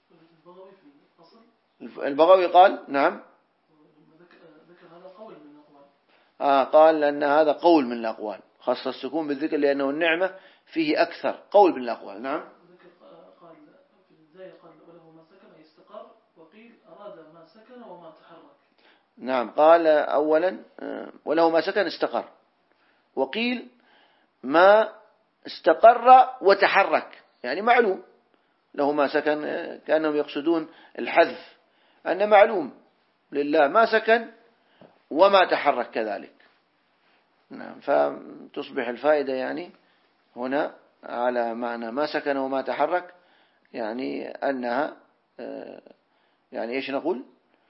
البغوي قال؟ نعم، ذكر هذا قول من الأقوال. آه قال أن هذا قول من الأقوال، خاصة السكون بالذكر لأنه النعمة فيه أكثر، قول من الأقوال. نعم، قال في البداية قال وله ما سكن أي استقر، وقيل أراد ما سكن وما تحرك. نعم، قال أولا وله ما سكن استقر، وقيل ما استقر وتحرك، يعني معلوم له ما سكن، كأنهم يقصدون الحذف، أن معلوم لله ما سكن وما تحرك كذلك. نعم، فتصبح الفائدة يعني هنا على معنى ما سكن وما تحرك، يعني أنها يعني إيش نقول،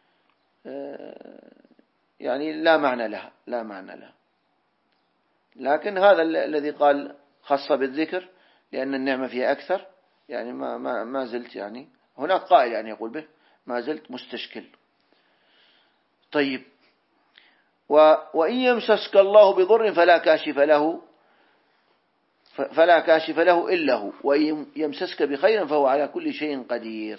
يعني لا معنى لها، لا معنى لها. لكن هذا الذي قال خاصة بالذكر لأن النعمة فيها أكثر، يعني ما ما ما زلت يعني هناك قائل يعني يقول به، ما زلت مستشكل. طيب، وإن يمسسك الله بضر فلا كاشف له فلا كاشف له إلا هو، وإن يمسسك بخير فهو على كل شيء قدير.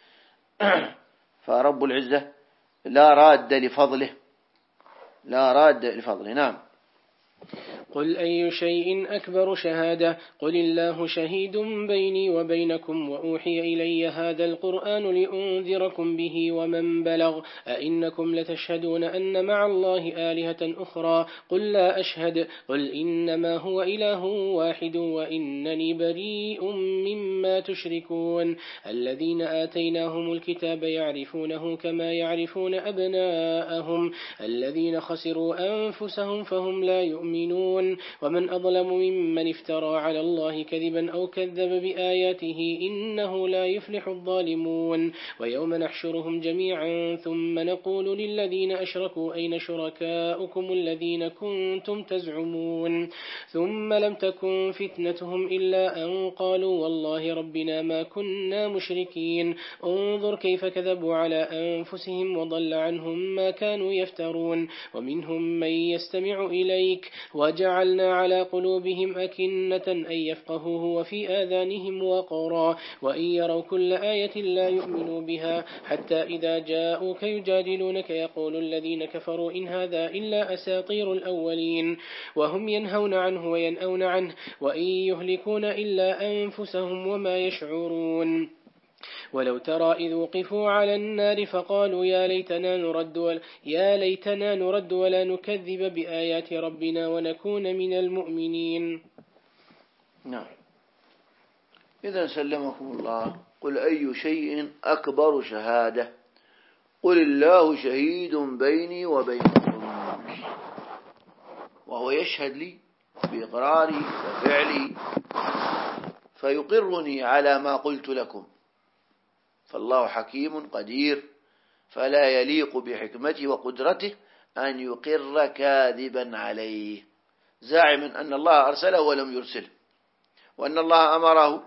فرب العزة لا راد لفضله، لا راد لفضله. نعم. قل أي شيء أكبر شهادة قل الله شهيد بيني وبينكم وأوحي إلي هذا القرآن لأنذركم به ومن بلغ أئنكم لتشهدون أن مع الله آلهة أخرى قل لا أشهد قل إنما هو إله واحد وإنني بريء مما تشركون الذين آتيناهم الكتاب يعرفونه كما يعرفون أبناءهم الذين خسروا أنفسهم فهم لا يؤمنون ومن أظلم ممن افترى على الله كذبا أو كذب بآياته إنه لا يفلح الظالمون ويوم نحشرهم جميعا ثم نقول للذين أشركوا أين شركاؤكم الذين كنتم تزعمون ثم لم تكن فتنتهم إلا أن قالوا والله ربنا ما كنا مشركين انظر كيف كذبوا على أنفسهم وضل عنهم ما كانوا يفترون ومنهم من يستمع إليك وجعلنا على قلوبهم أكنة أن يفقهوه وفي آذانهم وقرا وإن يروا كل آية لا يؤمنوا بها حتى إذا جاءوك يجادلونك يقول الذين كفروا إن هذا إلا أساطير الأولين وهم ينهون عنه وينأون عنه وإن يهلكون إلا أنفسهم وما يشعرون ولو ترى إذ وقفوا على النار فقالوا يا ليتنا نرد ولا, يا ليتنا نرد ولا نكذب بآيات ربنا ونكون من المؤمنين. نعم. إذا سلمكم الله. قل أي شيء أكبر شهادة قل الله شهيد بيني وبينكم وهو يشهد لي بإقراري وفعلي فيقرني على ما قلت لكم. فالله حكيم قدير، فلا يليق بحكمته وقدرته أن يقر كاذبا عليه زاعما أن الله أرسله ولم يرسله، وأن الله أمره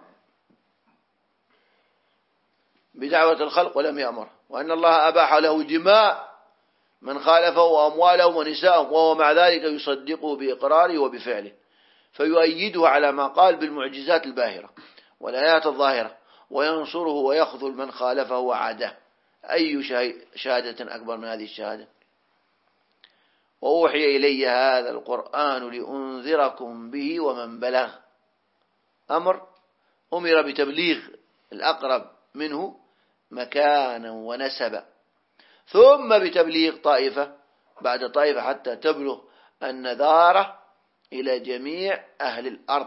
بدعوة الخلق ولم يأمره، وأن الله أباح له دماء من خالفه وأموالهم ونساءهم، وهو مع ذلك يصدقه بإقراره وبفعله، فيؤيده على ما قال بالمعجزات الباهرة والآيات الظاهرة، وينصره ويخذل من خالفه وعاده. أي شهادة أكبر من هذه الشهادة؟ وأوحي إلي هذا القرآن لأنذركم به ومن بلغ. أمر أمر بتبليغ الأقرب منه مكانا ونسبا، ثم بتبليغ طائفة بعد طائفة حتى تبلغ النذارة إلى جميع أهل الأرض.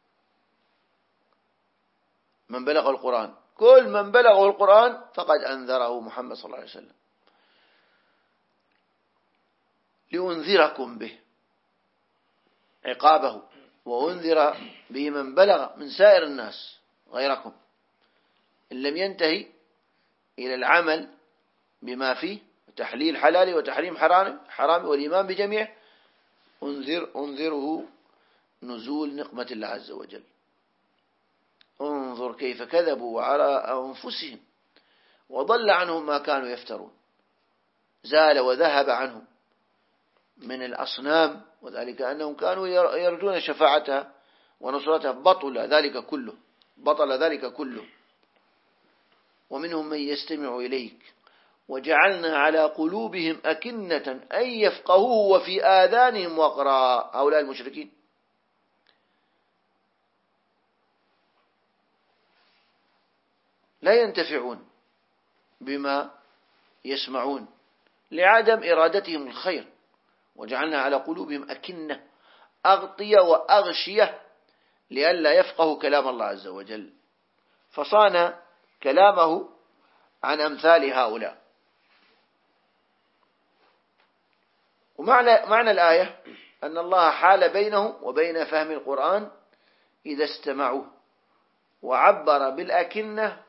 من بلغ القرآن، كل من بلغه القرآن فقد أنذره محمد صلى الله عليه وسلم. لأنذركم به عقابه، وأنذر به من بلغ من سائر الناس غيركم، إن لم ينتهي إلى العمل بما فيه تحليل حلال وتحريم حرام حرام والإيمان بجميع، أنذر أنذره نزول نقمة الله عز وجل. انظر كيف كذبوا على أنفسهم وضل عنهم ما كانوا يفترون. زال وذهب عنهم من الأصنام، وذلك أنهم كانوا يرجون شفاعتها ونصرتها، بطل ذلك كله بطل ذلك كله. ومنهم من يستمع إليك وجعلنا على قلوبهم أكنة أن يفقهوه وفي آذانهم وقرا. هؤلاء المشركين لا ينتفعون بما يسمعون لعدم إرادتهم الخير. وجعلنا على قلوبهم أكنة، أغطية وأغشية، لئلا يفقهوا كلام الله عز وجل، فصان كلامه عن أمثال هؤلاء. ومعنى معنى الآية أن الله حال بينهم وبين فهم القرآن إذا استمعوا، وعبر بالأكنة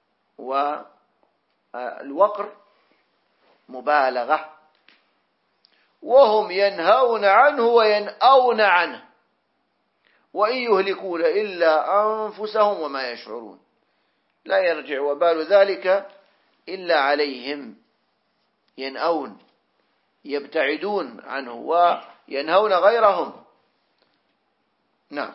والوقر مبالغة، وهم ينهون عنه وينأون عنه، وإن يهلكون إلا أنفسهم وما يشعرون. لا يرجع وبال ذلك إلا عليهم، ينأون يبتعدون عنه وينهون غيرهم. نعم.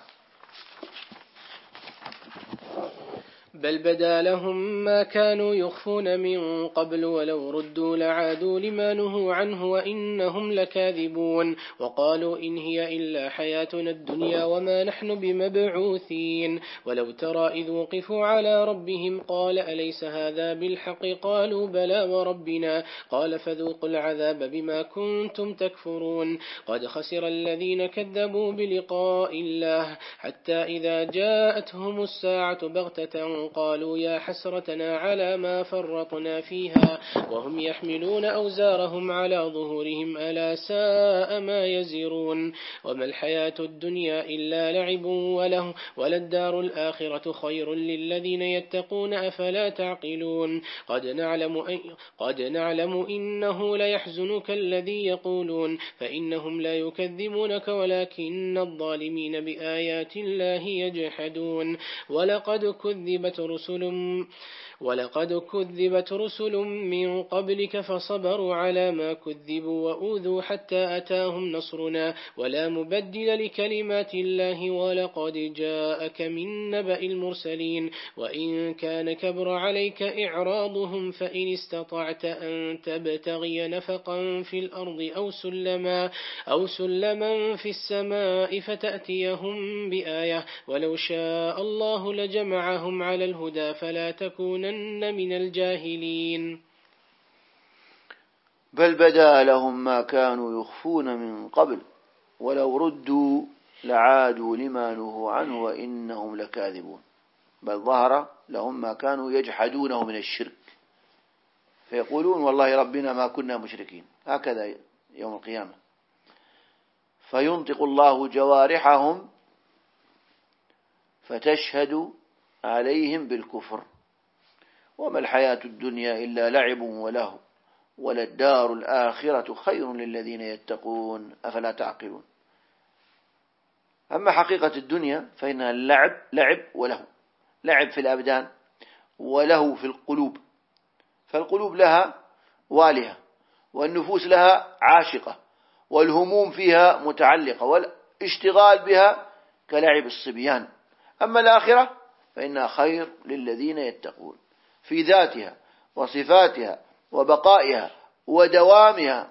بل بدا لهم ما كانوا يخفون من قبل ولو ردوا لعادوا لما نهوا عنه وإنهم لكاذبون. وقالوا إن هي إلا حياتنا الدنيا وما نحن بمبعوثين. ولو ترى إذ وقفوا على ربهم قال أليس هذا بالحق؟ قالوا بلى وربنا. قال فذوقوا العذاب بما كنتم تكفرون. قد خسر الذين كذبوا بلقاء الله حتى إذا جاءتهم الساعة بغتة قالوا يا حسرتنا على ما فرطنا فيها وهم يحملون أوزارهم على ظهورهم ألا ساء ما يزرون. وما الحياة الدنيا إلا لعب وله وللدار الآخرة خير للذين يتقون أفلا تعقلون. قد نعلم, أي قد نعلم إنه ليحزنك الذي يقولون فإنهم لا يكذبونك ولكن الظالمين بآيات الله يجحدون. ولقد كذبت رسل ولقد كذبت رسل من قبلك فصبروا على ما كذبوا وأوذوا حتى أتاهم نصرنا ولا مبدل لكلمات الله. ولقد جاءك من نبأ المرسلين. وإن كان كبر عليك إعراضهم فإن استطعت أن تبتغي نفقا في الأرض أو سلما, أو سلما في السماء فتأتيهم بآية ولو شاء الله لجمعهم على الهدى فلا تكونن من الجاهلين. بل بدا لهم ما كانوا يخفون من قبل ولو ردوا لعادوا لما نهوا عنه وإنهم لكاذبون. بل ظهر لهم ما كانوا يجحدونه من الشرك، فيقولون والله ربنا ما كنا مشركين، هكذا يوم القيامة. فينطق الله جوارحهم فتشهد عليهم بالكفر. وما الحياة الدنيا إلا لعب وله وللدار الآخرة خير للذين يتقون أفلا تعقلون. أما حقيقة الدنيا فإنها اللعب لعب وله، لعب في الأبدان وله في القلوب، فالقلوب لها والهة والنفوس لها عاشقة والهموم فيها متعلقة والاشتغال بها كلعب الصبيان. أما الآخرة فإنها خير للذين يتقون في ذاتها وصفاتها وبقائها ودوامها.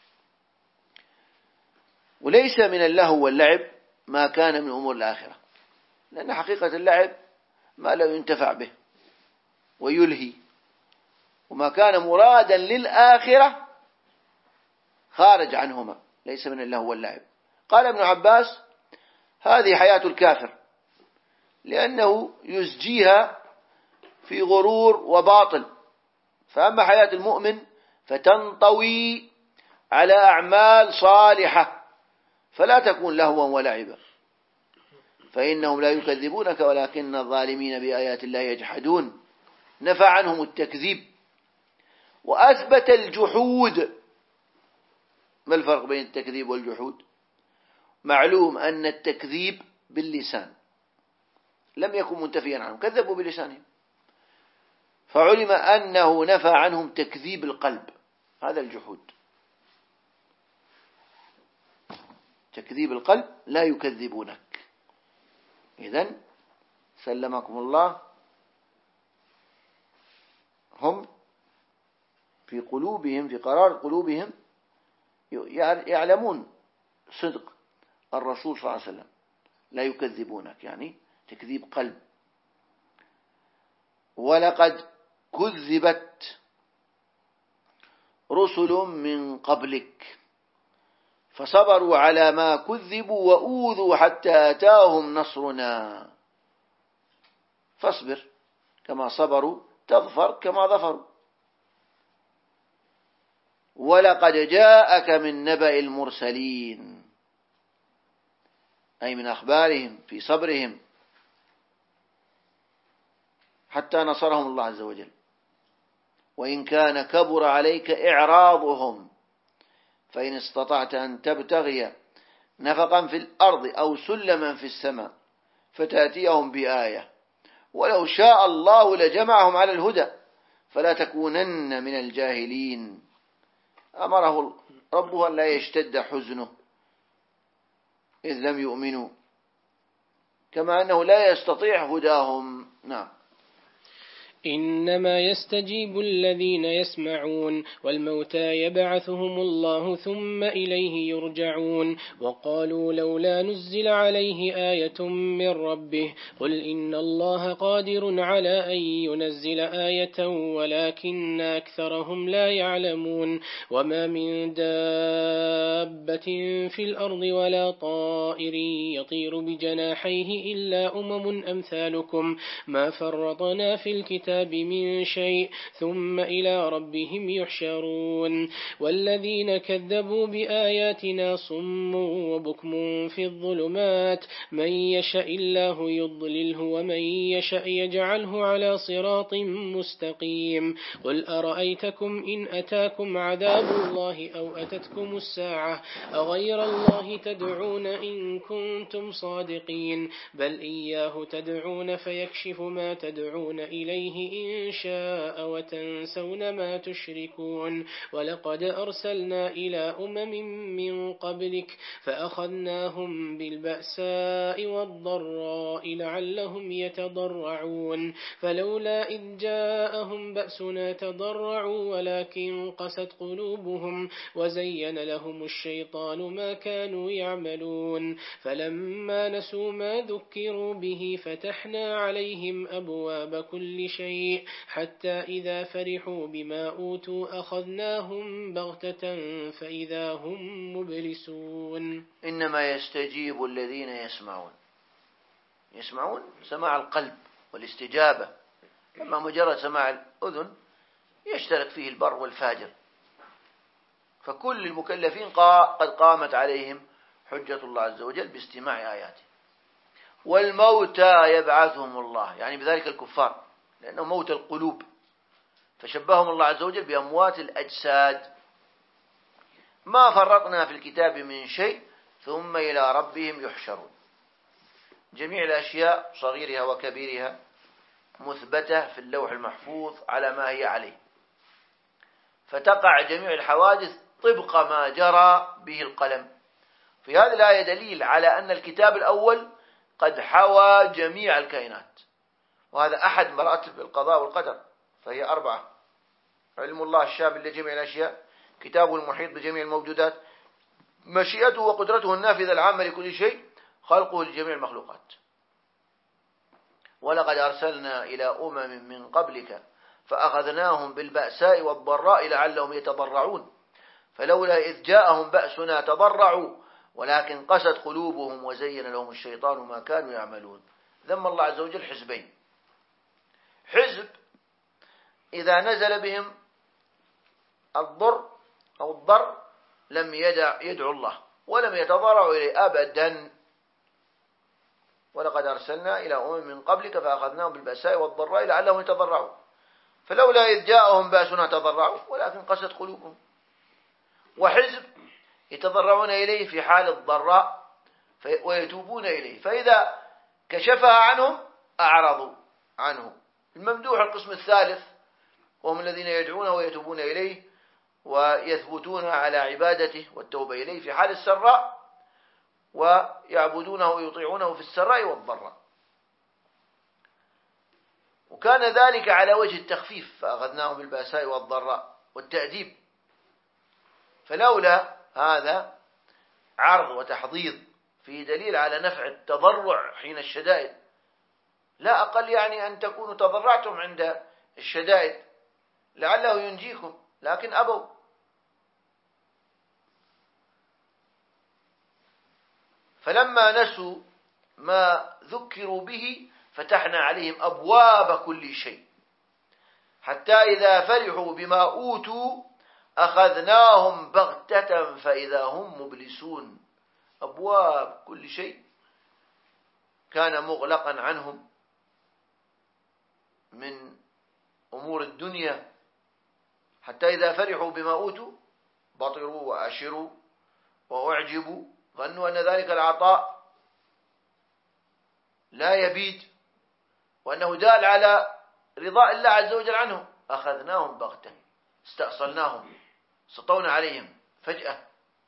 وليس من اللهو واللعب ما كان من أمور الآخرة، لأن حقيقة اللعب ما لا ينتفع به ويلهي، وما كان مرادا للآخرة خارج عنهما، ليس من اللهو واللعب. قال ابن عباس: هذه حياة الكافر، لأنه يزجيها في غرور وباطل، فأما حياة المؤمن فتنطوي على أعمال صالحة فلا تكون لهوا ولعبا، فإنهم لا يكذبونك ولكن الظالمين بآيات الله يجحدون. نفى عنهم التكذيب وأثبت الجحود. ما الفرق بين التكذيب والجحود؟ معلوم أن التكذيب باللسان لم يكن منتفيا عنهم، كذبوا بلسانهم، فعلم أنه نفى عنهم تكذيب القلب، هذا الجحود. تكذيب القلب لا يكذبونك. إذن سلمكم الله، هم في قلوبهم، في قرار قلوبهم يعلمون صدق الرسول صلى الله عليه وسلم، لا يكذبونك يعني تكذيب قلب. ولقد كذبت رسل من قبلك فصبروا على ما كذبوا وأوذوا حتى أتاهم نصرنا فاصبر كما صبروا تظفر كما ظفروا. ولقد جاءك من نبأ المرسلين، أي من أخبارهم في صبرهم حتى نصرهم الله عز وجل. وإن كان كبر عليك إعراضهم فإن استطعت أن تبتغي نفقا في الأرض أو سلما في السماء فتأتيهم بآية ولو شاء الله لجمعهم على الهدى فلا تكونن من الجاهلين. أمره ربه أن لا يشتد حزنه إذ لم يؤمنوا، كما أنه لا يستطيع هداهم. نعم. إنما يستجيب الذين يسمعون والموتى يبعثهم الله ثم إليه يرجعون. وقالوا لولا نزل عليه آية من ربه قل إن الله قادر على أن ينزل آية ولكن أكثرهم لا يعلمون. وما من دابة في الأرض ولا طائر يطير بجناحيه إلا أمم أمثالكم ما فرطنا في الكتاب من شيء ثم إلى ربهم يحشرون. والذين كذبوا بآياتنا صم وبكم في الظلمات من يشاء الله يضلله ومن يشاء يجعله على صراط مستقيم. قل أرأيتكم إن أتاكم عذاب الله أو أتتكم الساعة أغير الله تدعون إن كنتم صادقين بل إياه تدعون فيكشف ما تدعون إليه إن شاء وتنسون ما تشركون. ولقد أرسلنا إلى أمم من قبلك فأخذناهم بالبأساء والضراء لعلهم يتضرعون فلولا إذ جاءهم بأسنا تضرعوا ولكن قست قلوبهم وزين لهم الشيطان ما كانوا يعملون. فلما نسوا ما ذكروا به فتحنا عليهم أبواب كل شيء حتى إذا فرحوا بما أوتوا أخذناهم بغتة فإذا هم مبلسون. إنما يستجيب الذين يسمعون. يسمعون سماع القلب والاستجابة، أما مجرد سماع الأذن يشترك فيه البر والفاجر. فكل المكلفين قد قامت عليهم حجة الله عز وجل باستماع آياته. والموتى يبعثهم الله، يعني بذلك الكفار، لأنه موت القلوب، فشبههم الله عز وجل بأموات الأجساد. ما فرطنا في الكتاب من شيء ثم إلى ربهم يحشرون. جميع الأشياء صغيرها وكبيرها مثبتة في اللوح المحفوظ على ما هي عليه، فتقع جميع الحوادث طبق ما جرى به القلم. في هذه الآية دليل على أن الكتاب الأول قد حوى جميع الكائنات، وهذا أحد مراتب القضاء والقدر، فهي أربعة: علم الله الشامل لجميع الأشياء، كتابه المحيط بجميع الموجودات، مشيئته وقدرته النافذة العامة لكل شيء، خلقه لجميع المخلوقات. ولقد أرسلنا إلى أمم من قبلك فأخذناهم بالبأساء والضراء لعلهم يتضرعون فلولا إذ جاءهم بأسنا تضرعوا ولكن قست قلوبهم وزين لهم الشيطان ما كانوا يعملون. ذم الله عز وجل حزبين: حزب إذا نزل بهم الضر أو الضر لم يدع يدعو الله ولم يتضرعوا إليه أبدا. ولقد أرسلنا إلى أمم من قبلك فأخذناهم بالبأساء والضراء لعلهم يتضرعون فلولا إذ جاءهم بأسنا تضرعوا ولكن قست قلوبهم. وحزب يتضرعون إليه في حال الضراء ويتوبون إليه، فإذا كشفها عنهم أعرضوا عنه. الممدوح القسم الثالث، وهم الذين يدعونه ويتوبون إليه ويثبتون على عبادته والتوبة إليه في حال السراء، ويعبدونه ويطيعونه في السراء والضراء. وكان ذلك على وجه التخفيف، فأخذناهم بالبأساء والضراء والتأديب. فلولا هذا عرض وتحضيض فيه دليل على نفع التضرع حين الشدائد، لا أقل يعني أن تكونوا تضرعتم عند الشدائد لعله ينجيكم، لكن أبوا. فلما نسوا ما ذكروا به فتحنا عليهم أبواب كل شيء حتى إذا فرحوا بما أوتوا أخذناهم بغتة فإذا هم مبلسون. أبواب كل شيء كان مغلقا عنهم من أمور الدنيا، حتى إذا فرحوا بما أوتوا بطروا وأشروا وأعجبوا، ظنوا أن ذلك العطاء لا يبيد وأنه دال على رضاء الله عز وجل عنهم. أخذناهم بغتة، استأصلناهم، سطونا عليهم فجأة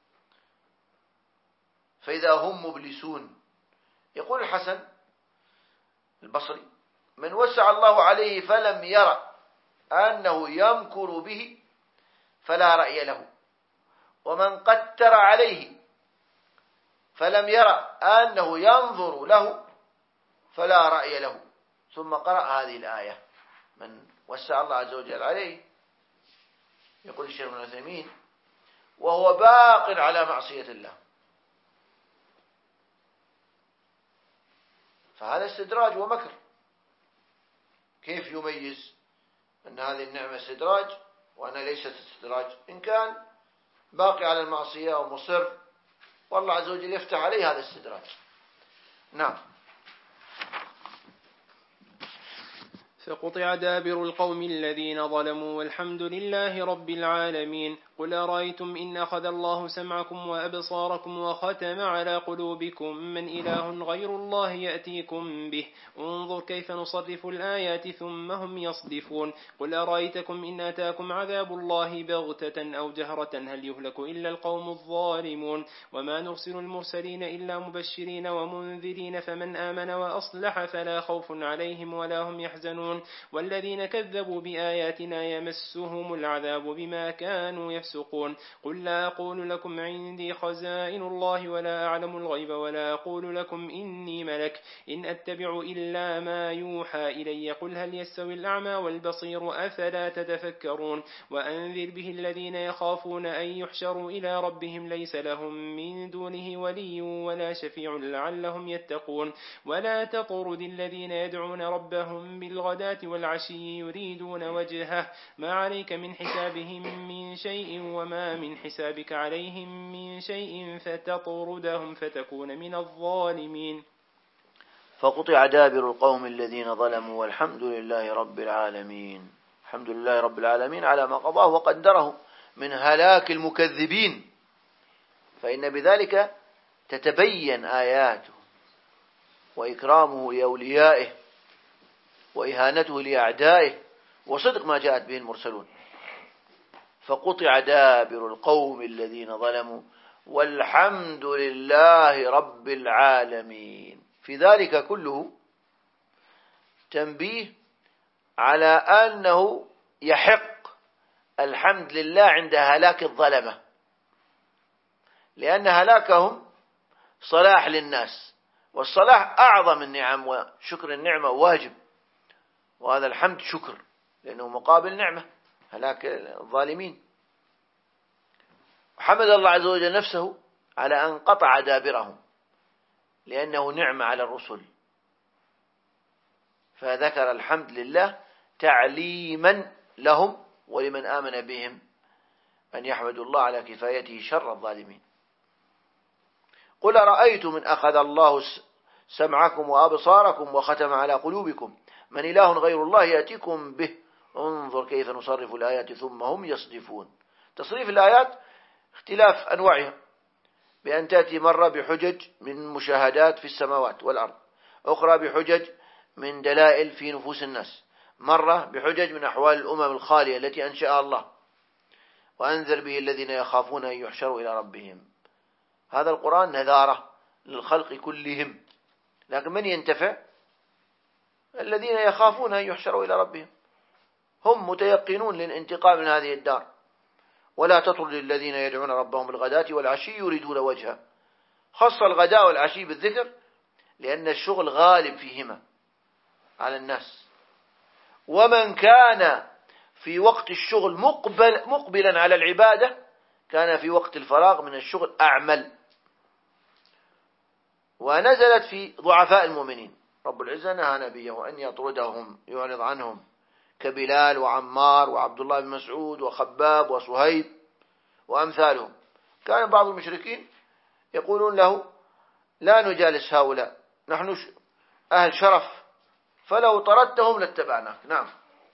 فإذا هم مبلسون. يقول الحسن البصري: من وسع الله عليه فلم يرى أنه يمكر به فلا رأي له، ومن قتر عليه فلم يرى أنه ينظر له فلا رأي له. ثم قرأ هذه الآية: من وسع الله عز وجل عليه، يقول الشيخ ابن عثيمين، وهو باق على معصية الله، فهذا استدراج ومكر. كيف يميز أن هذه النعمة استدراج وأنها ليست استدراج؟ إن كان باقي على المعصية ومصر والله عز وجل يفتح عليه هذا استدراج. نعم. فقطع دابر القوم الذين ظلموا والحمد لله رب العالمين. قل أرأيتم إن أخذ الله سمعكم وأبصاركم وختم على قلوبكم من إله غير الله يأتيكم به انظر كيف نصرف الآيات ثم هم يصدفون. قل أرأيتكم إن أتاكم عذاب الله بغتة أو جهرة هل يهلك إلا القوم الظالمون. وما نرسل المرسلين إلا مبشرين ومنذرين فمن آمن وأصلح فلا خوف عليهم ولا هم يحزنون. والذين كذبوا بآياتنا يمسهم العذاب بما كانوا يفسقون. قل لا أقول لكم عندي خزائن الله ولا أعلم الغيب ولا أقول لكم إني ملك إن أتبع إلا ما يوحى إلي قل هل يستوي الأعمى والبصير أفلا تتفكرون. وأنذر به الذين يخافون أن يحشروا إلى ربهم ليس لهم من دونه ولي ولا شفيع لعلهم يتقون. ولا تطرد الذين يدعون ربهم بالغداة الغداة والعشي يريدون وجهه ما عليك من حسابهم من شيء وما من حسابك عليهم من شيء فتطردهم فتكون من الظالمين. فقطع دابر القوم الذين ظلموا والحمد لله رب العالمين. الحمد لله رب العالمين على ما قضاه وقدره من هلاك المكذبين، فإن بذلك تتبين آياته وإكرامه لأوليائه وإهانته لأعدائه وصدق ما جاءت به المرسلون. فقطع دابر القوم الذين ظلموا والحمد لله رب العالمين. في ذلك كله تنبيه على أنه يحق الحمد لله عند هلاك الظلمة، لأن هلاكهم صلاح للناس، والصلاح أعظم النعم، وشكر النعمة واجب، وهذا الحمد شكر لأنه مقابل نعمة هلاك الظالمين. حمد الله عز وجل نفسه على أن قطع دابرهم لأنه نعمة على الرسل، فذكر الحمد لله تعليما لهم ولمن آمن بهم أن يحمدوا الله على كفايته شر الظالمين. قل أرأيتم إن أخذ الله سمعكم وأبصاركم وختم على قلوبكم من إله غير الله يأتيكم به انظر كيف نصرف الآيات ثم هم يصدفون. تصريف الآيات اختلاف أنواعها، بأن تأتي مرة بحجج من مشاهدات في السماوات والأرض، أخرى بحجج من دلائل في نفوس الناس، مرة بحجج من أحوال الأمم الخالية التي أنشأها الله، وأنذر به الذين يخافون أن يحشروا إلى ربهم. هذا القرآن نذارة للخلق كلهم، لكن من ينتفع؟ الذين يخافون أن يحشروا إلى ربهم، هم متيقنون للانتقام من هذه الدار. ولا تطرد الذين يدعون ربهم بالغداة والعشي يريدون وجهه. خص الغداء والعشي بالذكر لأن الشغل غالب فيهما على الناس، ومن كان في وقت الشغل مقبل مقبلا على العبادة كان في وقت الفراغ من الشغل أعمل. ونزلت في ضعفاء المؤمنين، رب العزة نهى نبيه أن يطردهم يعرض عنهم، كبلال وعمار وعبد الله بن مسعود وخباب وصهيب وأمثالهم. كان بعض المشركين يقولون له لا نجالس هؤلاء، نحن أهل شرف، فلو طردتهم لاتبعناك. نعم.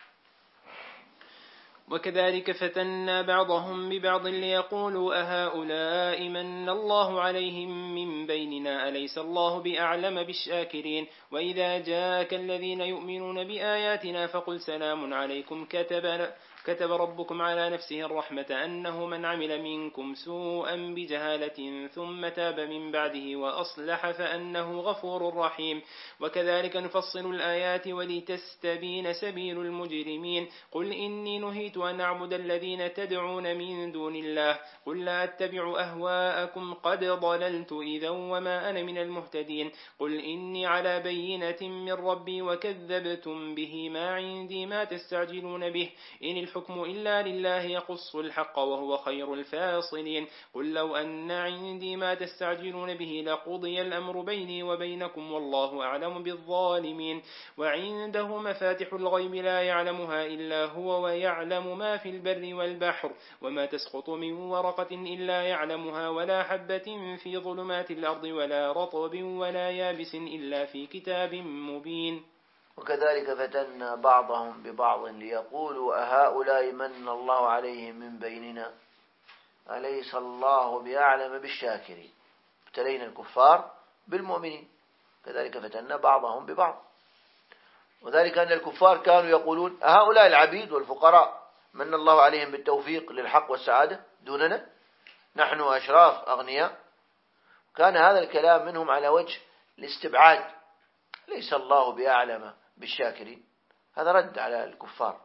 وكذلك فتنا بعضهم ببعض ليقولوا أهؤلاء من الله عليهم من بيننا أليس الله بأعلم بالشاكرين. وإذا جاءك الذين يؤمنون بآياتنا فقل سلام عليكم كتب كتب ربكم على نفسه الرحمة أنه من عمل منكم سوءا بجهالة ثم تاب من بعده وأصلح فأنه غفور رحيم. وكذلك نفصل الآيات ولتستبين سبيل المجرمين. قل إني نهيت أن أعبد الذين تدعون من دون الله قل لا أتبع أهواءكم قد ضللت إذا وما أنا من المهتدين. قل إني على بينة من ربي وكذبتم به ما عندي ما تستعجلون به إن الحكم إلا لله يقص الحق وهو خير الفاصلين. قل لو أن عندي ما تستعجلون به لقضي الأمر بيني وبينكم والله أعلم بالظالمين. وعنده مفاتح الغيب لا يعلمها إلا هو ويعلم ما في البر والبحر وما تسقط من ورقة إلا يعلمها ولا حبة في ظلمات الأرض ولا رطب ولا يابس إلا في كتاب مبين. وكذلك فتنا بعضهم ببعض ليقولوا أهؤلاء من الله عليهم من بيننا أليس الله بأعلم بالشاكرين. ابتلينا الكفار بالمؤمنين، كذلك فتنا بعضهم ببعض. وذلك أن الكفار كانوا يقولون أهؤلاء العبيد والفقراء من الله عليهم بالتوفيق للحق والسعادة دوننا، نحن أشراف أغنياء. كان هذا الكلام منهم على وجه الاستبعاد، ليس الله بأعلم بالشاكرين. هذا رد على الكفار.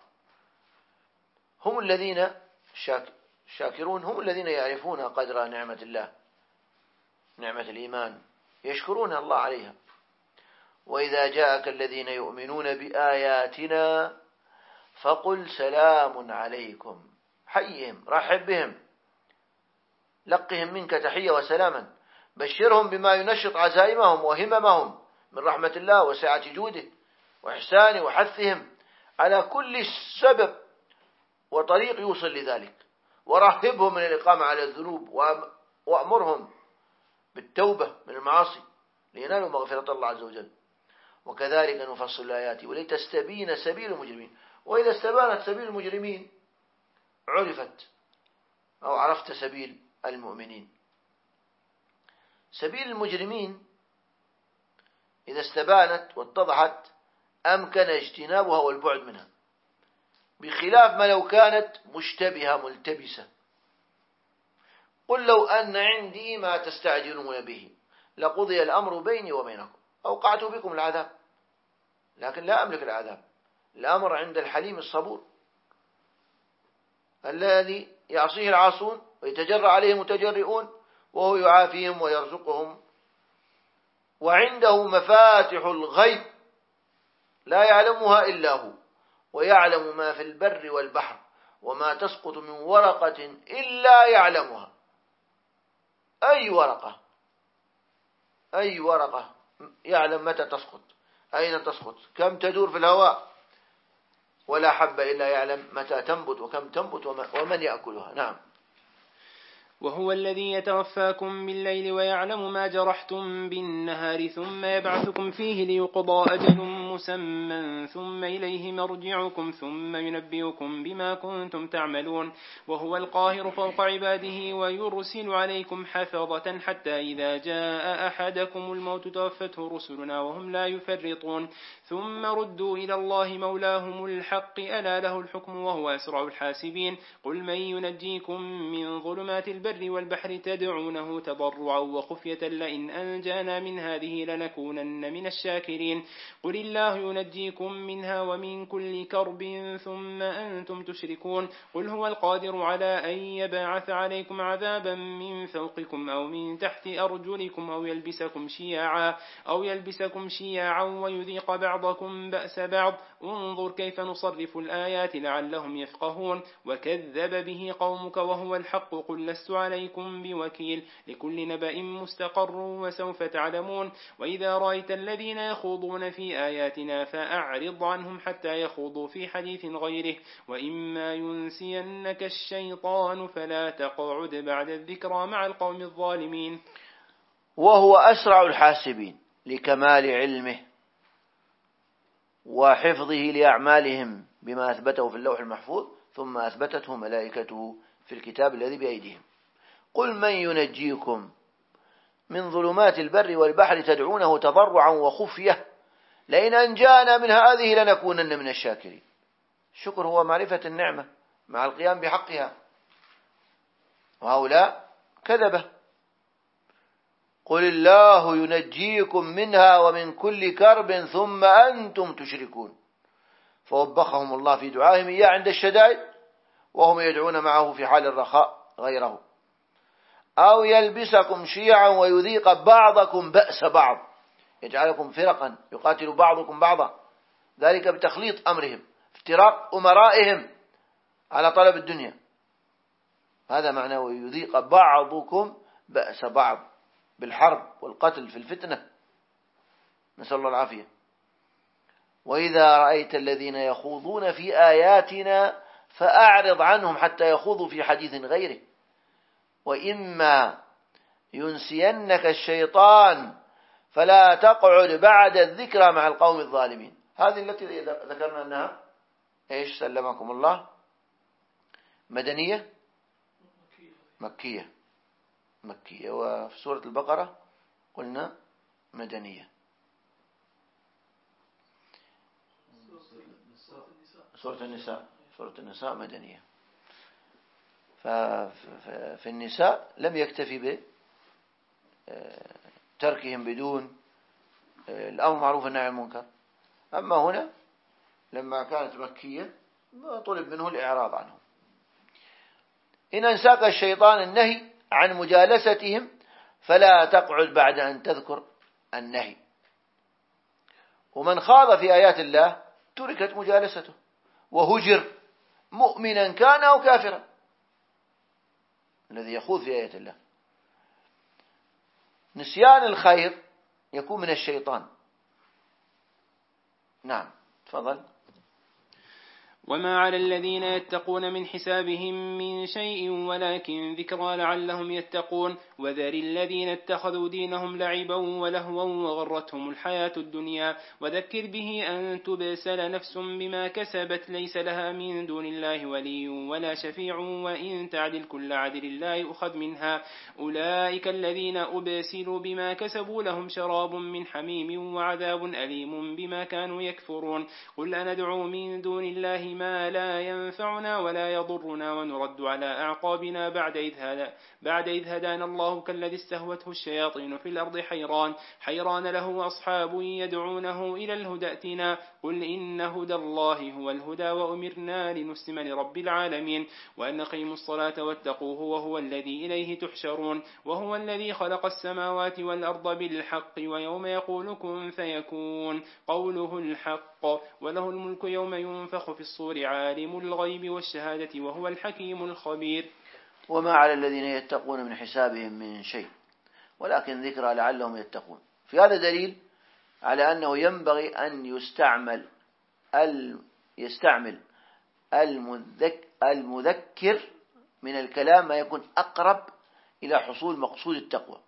هم الذين شاكرون، هم الذين يعرفون قدر نعمة الله، نعمة الإيمان، يشكرون الله عليها. وإذا جاءك الذين يؤمنون بآياتنا فقل سلام عليكم، حيهم، رحب بهم، لقهم منك تحية وسلاما، بشرهم بما ينشط عزائمهم وهممهم من رحمة الله وسعة جوده وإحسانه وحثهم على كل سبب وطريق يوصل لذلك، ورهبهم من الإقامة على الذنوب، وأمرهم بالتوبة من المعاصي لينالوا مغفرة الله عز وجل. وكذلك نفصل الآيات ولتستبين سبيل المجرمين. وإذا استبانت سبيل المجرمين عرفت أو عرفت سبيل المؤمنين. سبيل المجرمين إذا استبانت واتضحت أمكن اجتنابها والبعد منها، بخلاف ما لو كانت مشتبهة ملتبسة. قل لو أن عندي ما تستعجلون به لقضي الأمر بيني وبينكم أوقعت بكم العذاب، لكن لا أملك العذاب. الأمر عند الحليم الصبور الذي يعصيه العاصون ويتجرأ عليه المتجرئون وهو يعافيهم ويرزقهم. وعنده مفاتح الغيب لا يعلمها إلا هو، ويعلم ما في البر والبحر وما تسقط من ورقة إلا يعلمها. أي ورقة أي ورقة يعلم متى تسقط، أين تسقط، كم تدور في الهواء، ولا حب إلا يعلم متى تنبت وكم تنبت ومن يأكلها. نعم. وهو الذي يتوفاكم بالليل ويعلم ما جرحتم بالنهار ثم يبعثكم فيه ليقضى أجل مسمى ثم إليه مرجعكم ثم ينبئكم بما كنتم تعملون. وهو القاهر فوق عباده ويرسل عليكم حفظة حتى إذا جاء أحدكم الموت توفته رسلنا وهم لا يفرطون ثم ردوا إلى الله مولاهم الحق ألا له الحكم وهو أسرع الحاسبين. قل من ينجيكم من ظلمات البر والبحر تدعونه تضرعا وخفية لئن أنجانا من هذه لنكونن من الشاكرين. قل الله ينجيكم منها ومن كل كرب ثم أنتم تشركون. قل هو القادر على أن يبعث عليكم عذابا من فوقكم أو من تحت أرجلكم أو يلبسكم شيعا أو يلبسكم شيعا ويذيق بعضكم بأس بعض. انظر كيف نصرف الآيات لعلهم يفقهون. وكذب به قومك وهو الحق قل لست عليكم بوكيل لكل نبأ مستقر وسوف تعلمون. وإذا رأيت الذين يخوضون في آياتنا فأعرض عنهم حتى يخوضوا في حديث غيره وإما ينسينك الشيطان فلا تقعد بعد الذكرى مع القوم الظالمين. وهو أسرع الحاسبين لكمال علمه وحفظه لأعمالهم بما أثبته في اللوح المحفوظ ثم أثبتته ملائكته في الكتاب الذي بأيديهم. قل من ينجيكم من ظلمات البر والبحر تدعونه تضرعا وخفية لئن أنجانا من هذه لنكونن من الشاكرين. الشكر هو معرفة النعمة مع القيام بحقها، وهؤلاء كذبة. قل الله ينجيكم منها ومن كل كرب ثم أنتم تشركون. فوبخهم الله في دعائهم إياه عند الشدائد وهم يدعون معه في حال الرخاء غيره. أو يلبسكم شيعا ويذيق بعضكم بأس بعض، يجعلكم فرقا يقاتل بعضكم بعضا، ذلك بتخليط أمرهم افتراق أمرائهم على طلب الدنيا. هذا معناه ويذيق بعضكم بأس بعض بالحرب والقتل في الفتنة، نسأل الله العافية. وإذا رأيت الذين يخوضون في آياتنا فأعرض عنهم حتى يخوضوا في حديث غيره وإما ينسينك الشيطان فلا تقعد بعد الذكرى مع القوم الظالمين. هذه التي ذكرنا أنها إيش سلمكم الله مدنية مكية مكية وفي سورة البقرة قلنا مدنية. سورة النساء سورة النساء مدنية. ففي النساء لم يكتفي بتركهم بدون الأمر معروف والنهي عن المنكر. أما هنا لما كانت مكية طلب منه الإعراض عنهم. إن أنساك الشيطان النهي عن مجالستهم فلا تقعد بعد أن تذكر النهي. ومن خاض في آيات الله تركت مجالسته وهجر مؤمنا كان أو كافرا. الذي يخوض في آيات الله نسيان الخير يكون من الشيطان. نعم تفضل. وما على الذين يتقون من حسابهم من شيء ولكن ذكرى لعلهم يتقون وذر الذين اتخذوا دينهم لعبا ولهوا وغرتهم الحياة الدنيا وذكر به أن تبسل نفس بما كسبت ليس لها من دون الله ولي ولا شفيع وإن تعدل كل عدل لا يؤخذ منها أولئك الذين أبسلوا بما كسبوا لهم شراب من حميم وعذاب أليم بما كانوا يكفرون قل أندعو من دون الله ما لا ينفعنا ولا يضرنا ونرد على أعقابنا بعد إذ هدى بعد إذ هدانا الله كالذي استهوته الشياطين في الأرض حيران حيران له أصحاب يدعونه إلى الهدى ائتنا قل إن هدى الله هو الهدى وأمرنا لنسلم لرب العالمين وأن نقيموا الصلاة واتقوه وهو الذي إليه تحشرون وهو الذي خلق السماوات والأرض بالحق ويوم يقول كن فيكون قوله الحق وله الملك يوم ينفخ في الصور عالم الغيب والشهادة وهو الحكيم الخبير وما على الذين يتقون من حسابهم من شيء ولكن ذكرى لعلهم يتقون. في هذا دليل على أنه ينبغي أن يستعمل يستعمل المذكر من الكلام ما يكون أقرب إلى حصول مقصود التقوى.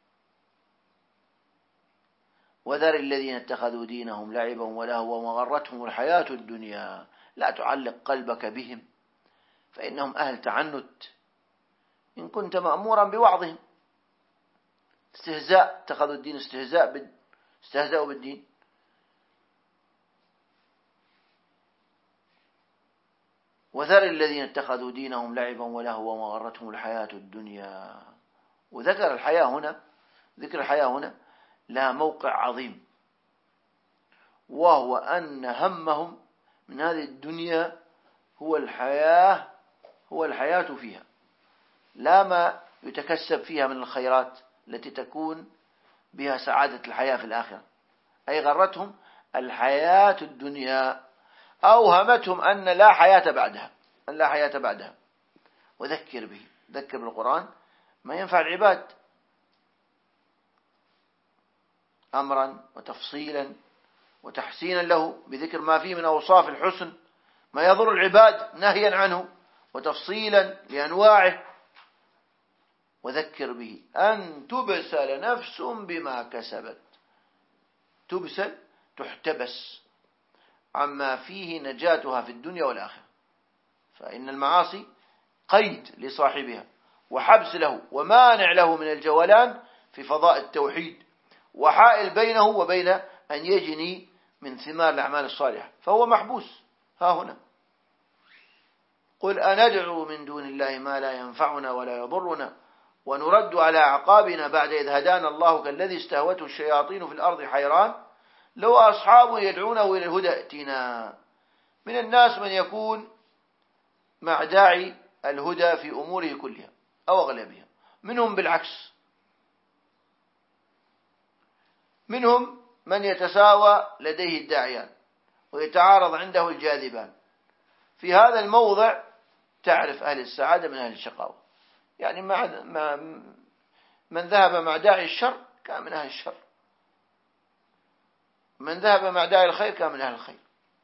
وذر الذين اتخذوا دينهم لعبا ولهوا وغرتهم الحياة الدنيا لا تعلق قلبك بهم فإنهم أهل تعنت إن كنت مأمورا بوعظهم. استهزاء، اتخذوا الدين استهزاء بال... استهزأوا بالدين. وذر الذين اتخذوا دينهم لعبا ولهوا وغرتهم الحياة الدنيا. وذكر الحياة هنا ذكر الحياة هنا لها موقع عظيم، وهو أن همهم من هذه الدنيا هو الحياة هو الحياة فيها، لا ما يتكسب فيها من الخيرات التي تكون بها سعادة الحياة في الآخرة. أي غرتهم الحياة الدنيا، أوهمتهم أن لا حياة بعدها أن لا حياة بعدها. وذكر به، ذكر بالقرآن ما ينفع العباد أمرا وتفصيلا وتحسينا له بذكر ما فيه من أوصاف الحسن، ما يضر العباد نهيا عنه وتفصيلا لأنواعه. وذكر به أن تبسل نفس بما كسبت. تبسل تحتبس عما فيه نجاتها في الدنيا والآخرة، فإن المعاصي قيد لصاحبها وحبس له ومانع له من الجولان في فضاء التوحيد، وحائل بينه وبين أن يجني من ثمار الأعمال الصالحة، فهو محبوس ها هنا. قل أندعو من دون الله ما لا ينفعنا ولا يضرنا ونرد على أعقابنا بعد إذ هدانا الله كالذي استهوته الشياطين في الأرض حيران لو أصحاب يدعونه إلى الهدى ائتنا. من الناس من يكون مع داعي الهدى في أموره كلها أو أغلبها، منهم بالعكس، منهم من يتساوى لديه الداعيان ويتعارض عنده الجاذبان. في هذا الموضع تعرف أهل السعادة من أهل الشقاوة. يعني مع من ذهب مع داعي الشر كان من أهل الشر، من ذهب مع داعي الخير كان من أهل الخير.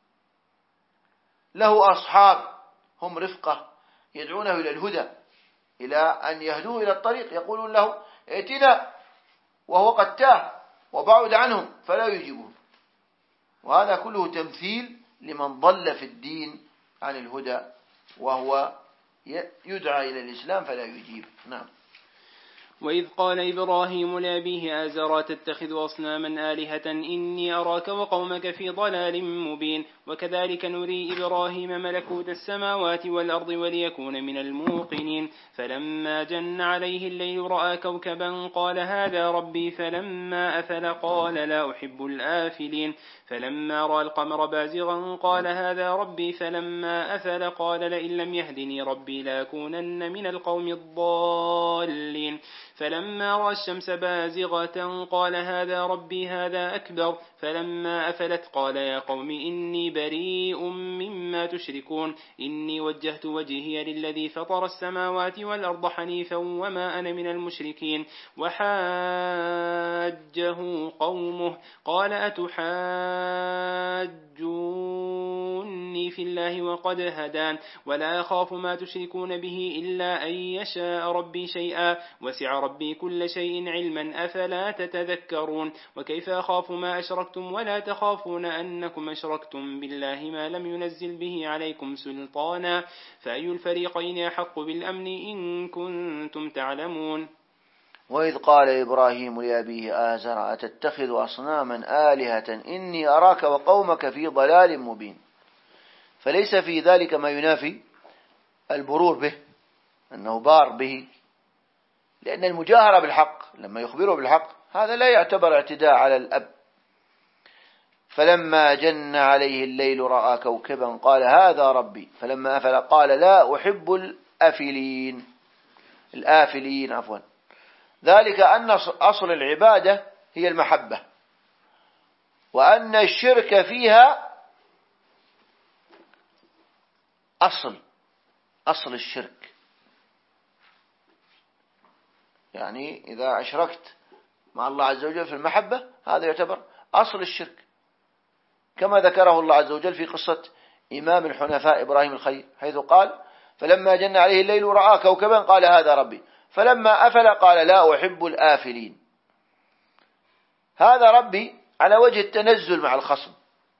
له أصحاب هم رفقة يدعونه إلى الهدى، إلى أن يهدوه إلى الطريق، يقولون له ائتنا وهو قد تاه وبعد عنهم فلا يجيبون. وهذا كله تمثيل لمن ضل في الدين عن الهدى وهو يدعى إلى الإسلام فلا يجيب. نعم. وإذ قال إبراهيم لأبيه آزر تتخذ أصناما آلهة إني أراك وقومك في ضلال مبين. وكذلك نري إبراهيم ملكوت السماوات والأرض وليكون من الموقنين. فلما جن عليه الليل رأى كوكبا قال هذا ربي فلما أفل قال لا أحب الآفلين. فلما رأى القمر بازغا قال هذا ربي فلما أفل قال لئن لم يهدني ربي لأكونن من القوم الضالين. فلما رأى الشمس بازغة قال هذا ربي هذا أكبر. فلما أفلت قال يا قوم إني بريء مما تشركون إني وجهت وجهي للذي فطر السماوات والأرض حنيفا وما أنا من المشركين. وحاجه قومه قال أتحاجون إني في الله وقد هدان ولا أخاف ما تشركون به إلا أن يشاء ربي شيئا وسع ربي كل شيء علما أفلا تتذكرون وكيف أخاف ما أشركتم ولا تخافون أنكم أشركتم بالله ما لم ينزل به عليكم سلطانا فأي الفريقين أحق بالأمن إن كنتم تعلمون. وإذ قال إبراهيم لأبيه آزر أتتخذ أصناما آلهة إني أراك وقومك في ضلال مبين. فليس في ذلك ما ينافي البرور به أنه بار به، لأن المجاهرة بالحق لما يخبره بالحق هذا لا يعتبر اعتداء على الأب. فلما جن عليه الليل رأى كوكبا قال هذا ربي فلما أفل قال لا أحب الآفلين الآفلين عفوا ذلك أن أصل العبادة هي المحبة، وأن الشرك فيها أصل أصل الشرك. يعني إذا أشركت مع الله عز وجل في المحبة هذا يعتبر أصل الشرك، كما ذكره الله عز وجل في قصة إمام الحنفاء إبراهيم الخليل حيث قال فلما جن عليه الليل رأى كوكبا قال هذا ربي فلما أفل قال لا أحب الآفلين. هذا ربي على وجه التنزل مع الخصم.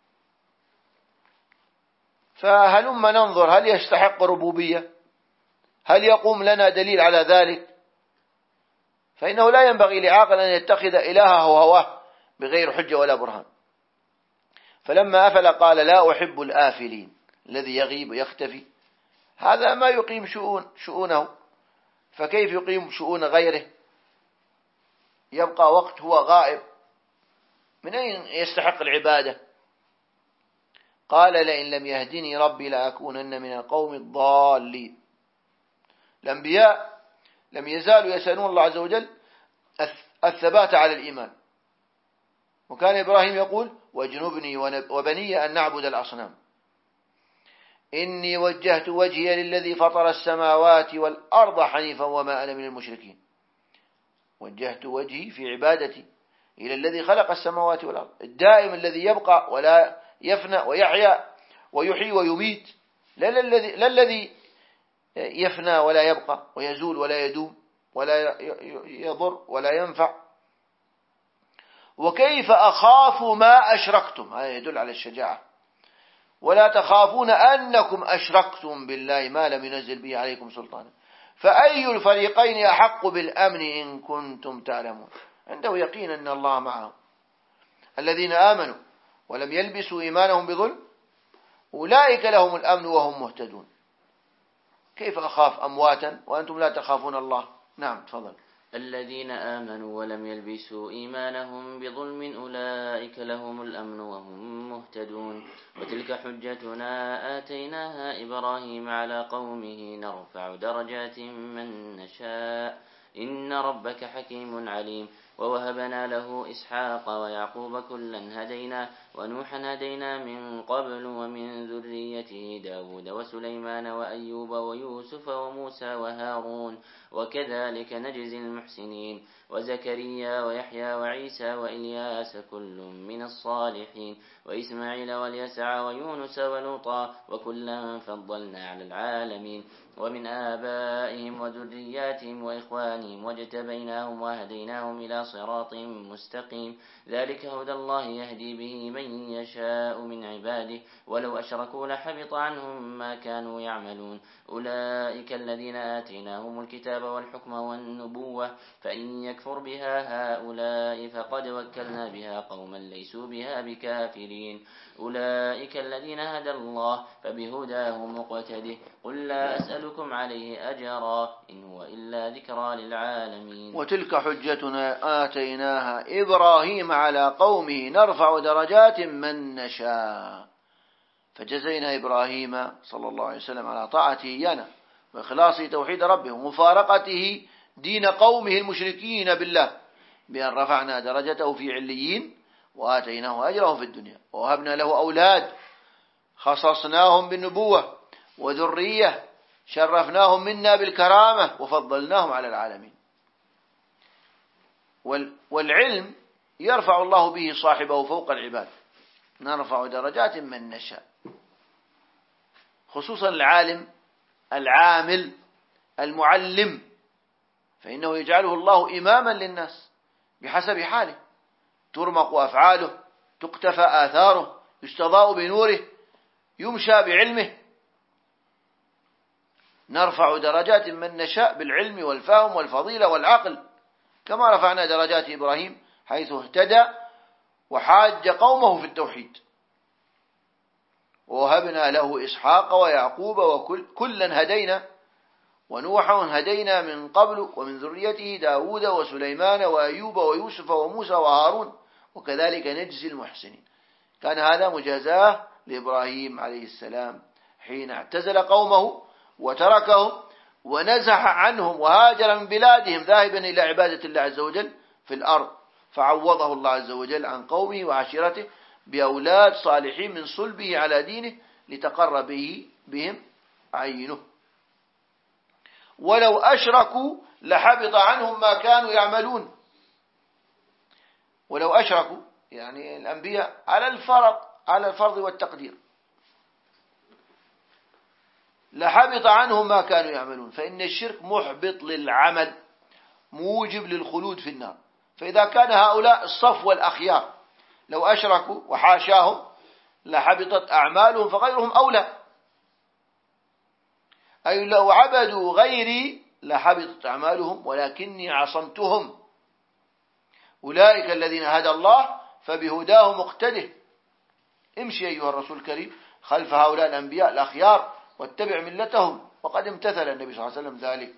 فهلما ننظر هل يستحق ربوبية؟ هل يقوم لنا دليل على ذلك؟ فإنه لا ينبغي لعاقل أن يتخذ إلهه هواه بغير حجة ولا برهان. فلما أفل قال لا أحب الآفلين الذي يغيب ويختفي، هذا ما يقيم شؤون شؤونه، فكيف يقيم شؤون غيره؟ يبقى وقت هو غائب، من أين يستحق العبادة؟ قال لئن لم يهدني ربي لأكونن من القوم الضالين. الأنبياء لم يزالوا يسألون الله عز وجل الثبات على الإيمان، وكان إبراهيم يقول واجنبني وبني أن نعبد الأصنام إني وجهت وجهي للذي فطر السماوات والأرض حنيفا وما أنا من المشركين. وجهت وجهي في عبادتي إلى الذي خلق السماوات والأرض الدائم الذي يبقى ولا يفنى ويحيا ويحيي ويميت، لا الذي يفنى ولا يبقى ويزول ولا يدوم ولا يضر ولا ينفع. وكيف أخاف ما أشركتم، هذا يدل على الشجاعة. ولا تخافون أنكم أشركتم بالله ما لم ينزل به عليكم سلطانا فأي الفريقين أحق بالأمن إن كنتم تعلمون. عنده يقين أن الله معهم. الذين آمنوا ولم يلبسوا إيمانهم بظلم أولئك لهم الأمن وهم مهتدون. كيف أخاف أمواتا وأنتم لا تخافون الله؟ نعم تفضل. الذين آمنوا ولم يلبسوا إيمانهم بظلم أولئك لهم الأمن وهم مهتدون. وتلك حجتنا آتيناها إبراهيم على قومه نرفع درجات من نشاء إن ربك حكيم عليم. ووهبنا له إسحاق ويعقوب كلا هدينا ونوحا هدينا من قبل ومن ذريته داود وسليمان وأيوب ويوسف وموسى وهارون وكذلك نجزي المحسنين. وزكريا ويحيى وعيسى وإلياس كل من الصالحين وإسماعيل واليسع ويونس ولوطا وكلا فضلنا على العالمين. ومن آبائهم وذرياتهم وإخوانهم واجتبيناهم وهديناهم إلى صراط مستقيم. ذلك هدى الله يهدي به من يشاء من عباده ولو أشركوا لحبط عنهم ما كانوا يعملون. أولئك الذين آتيناهم الكتاب والحكم والنبوة فإن يكفر بها هؤلاء فقد وكلنا بها قوما ليسوا بها بكافرين. أولئك الذين هدى الله فبهداه مقتده قل لا أسألكم عليه أجرا إن هو إلا ذكرى للعالمين. وتلك حجتنا آتيناها إبراهيم على قومه نرفع درجات من نشاء. فجزينا إبراهيم صلى الله عليه وسلم على طاعته إيانا وإخلاصه توحيد ربه ومفارقته دين قومه المشركين بالله بأن رفعنا درجته في عليين وآتيناه أجره في الدنيا ووهبنا له أولاد خصصناهم بالنبوة وذرية شرفناهم منا بالكرامة وفضلناهم على العالمين. والعلم يرفع الله به صاحبه فوق العباد نرفع درجات من نشاء. خصوصا العالم العامل المعلم، فإنه يجعله الله إماما للناس بحسب حاله، ترمق أفعاله، تقتفى آثاره، يستضاء بنوره، يمشى بعلمه. نرفع درجات من نشاء بالعلم والفهم والفضيلة والعقل، كما رفعنا درجات إبراهيم حيث اهتدى وحاج قومه في التوحيد. ووهبنا له إسحاق ويعقوب وكلا هدينا، ونوحا هدينا من قبل ومن ذريته داود وسليمان وأيوب ويوسف وموسى وهارون وكذلك نجزي المحسنين. كان هذا مجازاه لإبراهيم عليه السلام حين اعتزل قومه وتركهم ونزح عنهم وهاجر من بلادهم ذاهبا إلى عبادة الله عز وجل في الأرض، فعوضه الله عز وجل عن قومه وعشيرته بأولاد صالحين من صلبه على دينه لتقر به بهم عينه. ولو أشركوا لحبط عنهم ما كانوا يعملون. ولو أشركوا يعني الأنبياء على الفرض على الفرض والتقدير، لحبط عنهم ما كانوا يعملون، فإن الشرك محبط للعمل موجب للخلود في النار. فإذا كان هؤلاء الصفوة الأخيار لو أشركوا وحاشاهم لحبطت أعمالهم فغيرهم أولى، أي لو عبدوا غيري لحبطت أعمالهم ولكني عصمتهم. أولئك الذين هدى الله فبهداه مقتده. امشي أيها الرسول الكريم خلف هؤلاء الأنبياء الأخيار واتبع ملتهم، وقد امتثل النبي صلى الله عليه وسلم ذلك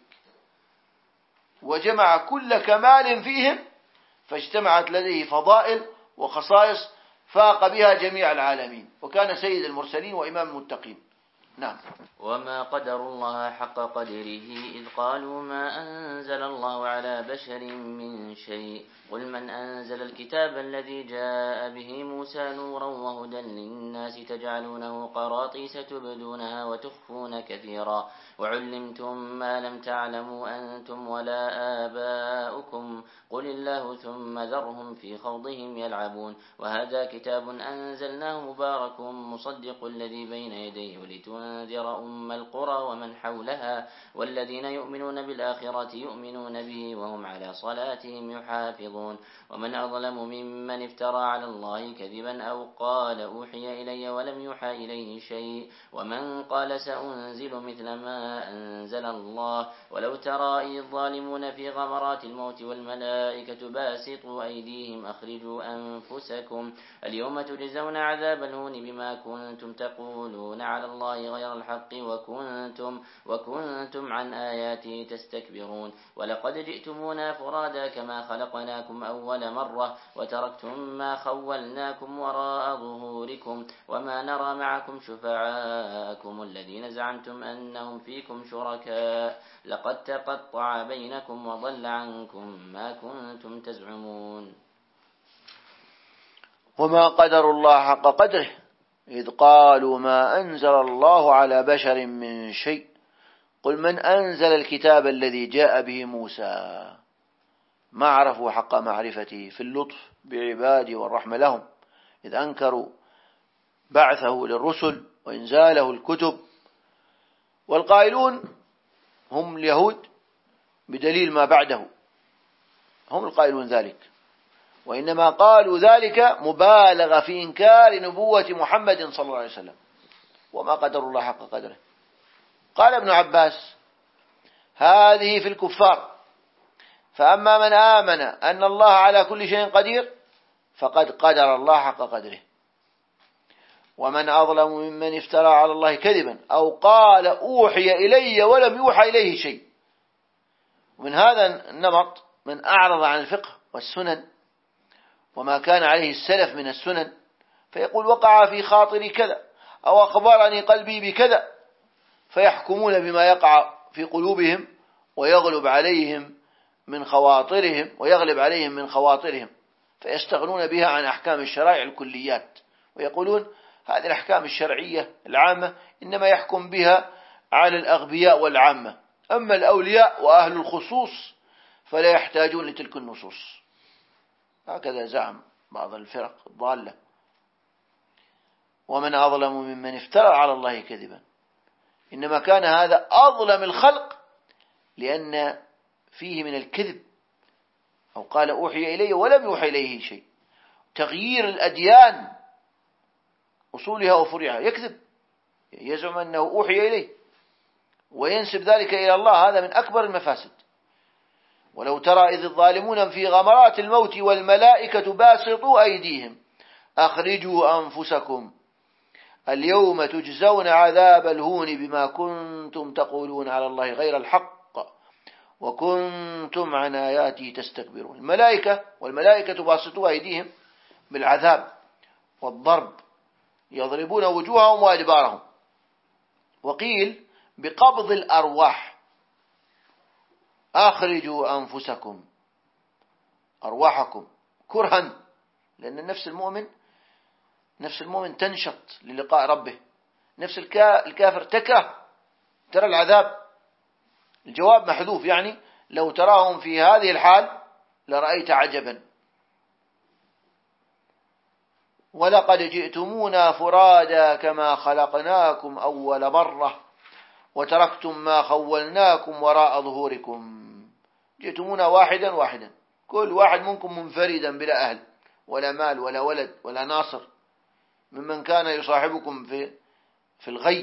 وجمع كل كمال فيهم، فاجتمعت لديه فضائل وخصائص فاق بها جميع العالمين، وكان سيد المرسلين وإمام المتقين. نعم. وما قدر الله حق قدره إذ قالوا ما أنزل الله على بشر من شيء قل من أنزل الكتاب الذي جاء به موسى نورا وهدى للناس تجعلونه قراطيس تبدونها وتخفون كثيرا وعلمتم ما لم تعلموا أنتم ولا آباؤكم قل الله ثم ذرهم في خوضهم يلعبون وهذا كتاب أنزلناه مبارك مصدق الذي بين يديه ولتنذر أم القرى ومن حولها والذين يؤمنون بالآخرة يؤمنون به وهم على صلاتهم يحافظون ومن أظلم ممن افترى على الله كذبا أو قال أوحي إلي ولم يوحى إليه شيء ومن قال سأنزل مثل ما أنزل الله ولو ترى إذ الظالمون في غمرات الموت والملائكة باسطوا أيديهم أخرجوا أنفسكم اليوم تجزون عذاب الهون بما كنتم تقولون على الله غير الحق وكنتم, وكنتم عن آياته تستكبرون ولقد جئتمونا فرادا كما خلقناكم أول مرة وتركتم ما خولناكم وراء ظهوركم وما نرى معكم شفعاءكم الذين زعمتم أنهم فيكم شركاء لقد تقطع بينكم وضل عنكم ما كنتم تزعمون. وما قدر الله حق قدره إذ قالوا ما أنزل الله على بشر من شيء قل من أنزل الكتاب الذي جاء به موسى. ما عرفوا حق معرفته في اللطف بعباده والرحمة لهم إذ أنكروا بعثه للرسل وإنزاله الكتب. والقائلون هم اليهود بدليل ما بعده، هم القائلون ذلك، وإنما قالوا ذلك مبالغة في إنكار نبوة محمد صلى الله عليه وسلم. وما قدر الله حق قدره. قال ابن عباس هذه في الكفار، فأما من آمن أن الله على كل شيء قدير فقد قدر الله حق قدره. ومن أظلم ممن افترى على الله كذبا أو قال أوحي إلي ولم يوحى إليه شيء. ومن هذا النمط من أعرض عن الفقه والسنن وما كان عليه السلف من السنن فيقول وقع في خاطري كذا أو أخبرني قلبي بكذا، فيحكمون بما يقع في قلوبهم ويغلب عليهم من خواطرهم ويغلب عليهم من خواطرهم فيستغنون بها عن أحكام الشرائع الكليات، ويقولون هذه الأحكام الشرعية العامة إنما يحكم بها على الأغبياء والعامة، أما الأولياء وأهل الخصوص فلا يحتاجون لتلك النصوص. هكذا زعم بعض الفرق الضالة. ومن أظلم ممن افترى على الله كذبا إنما كان هذا أظلم الخلق لأن فيه من الكذب، أو قال أوحي إلي ولم يوحى إليه شيء، تغيير الأديان أصولها وفروعها، يكذب، يزعم أنه أوحي إليه وينسب ذلك إلى الله، هذا من أكبر المفاسد. ولو ترى إذ الظالمون في غمرات الموت والملائكة باسطوا أيديهم أخرجوا أنفسكم اليوم تجزون عذاب الهون بما كنتم تقولون على الله غير الحق وكنتم عن آياته تستكبرون. الملائكة والملائكة باسطوا أيديهم بالعذاب والضرب، يضربون وجوههم وأدبارهم. وقيل بقبض الأرواح، أخرجوا أنفسكم أرواحكم كرها، لأن النفس المؤمن نفس المؤمن تنشط للقاء ربه، نفس الكافر تكره ترى العذاب. الجواب محذوف، يعني لو تراهم في هذه الحال لرأيت عجبا. ولقد جئتمونا فرادا كما خلقناكم أول مرة وتركتم ما خولناكم وراء ظهوركم. جئتمونا واحدا واحدا، كل واحد منكم منفردا بلا أهل ولا مال ولا ولد ولا ناصر ممن كان يصاحبكم في في الغي.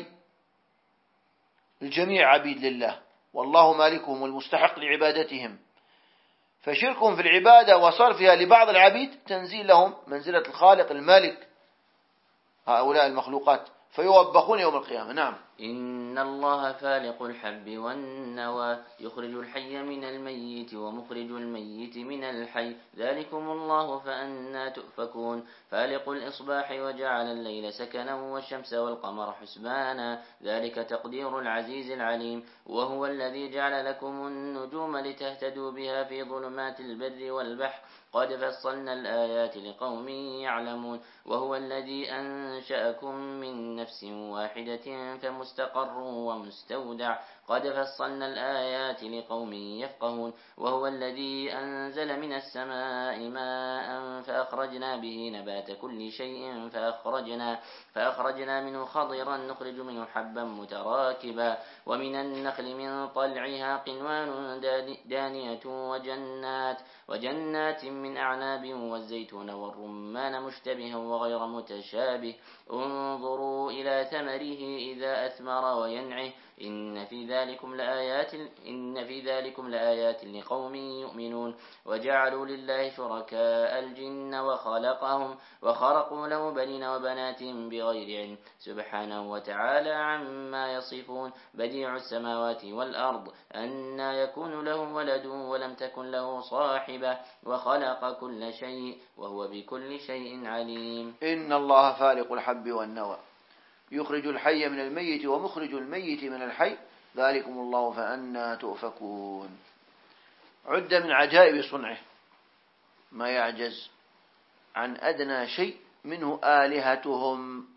الجميع عبيد لله والله مالكهم المستحق لعبادتهم، فشركهم في العبادة وصرفها لبعض العبيد تنزيل لهم منزلة الخالق المالك هؤلاء المخلوقات، فيوبخون يوم القيامة. نعم. إن الله فالق الحب والنوى يخرج الحي من الميت ومخرج الميت من الحي ذلكم الله فأنى تؤفكون. فالق الإصباح وجعل الليل سكنا والشمس والقمر حسبانا ذلك تقدير العزيز العليم. وهو الذي جعل لكم النجوم لتهتدوا بها في ظلمات البر والبحر قد فصلنا الآيات لقوم يعلمون. وهو الذي أنشأكم من نفس واحدة فمستقر ومستودع قد فصلنا الآيات لقوم يفقهون. وهو الذي أنزل من السماء ماء فأخرجنا به نبات كل شيء فأخرجنا, فأخرجنا منه خضرا نخرج منه حبا متراكبا ومن النخل من طلعها قنوان دانية وجنات, وجنات من أعناب والزيتون والرمان مشتبها وغير متشابه انظروا إلى ثمره إذا أثمر وينعه إن في ذلكم لآيات إن في ذلكم لآيات لقوم يؤمنون. وجعلوا لله شركاء الجن وخلقهم وخرقوا له بنين وبنات بغير علم سبحانه وتعالى عما يصفون. بديع السماوات والأرض أنى يكون له ولد ولم تكن له صاحبة وخلق كل شيء وهو بكل شيء عليم. إن الله فالق الحب والنوى يخرج الحي من الميت ومخرج الميت من الحي ذلكم الله فأنى تؤفكون. عد من عجائب صنعه ما يعجز عن أدنى شيء منه آلهتهم.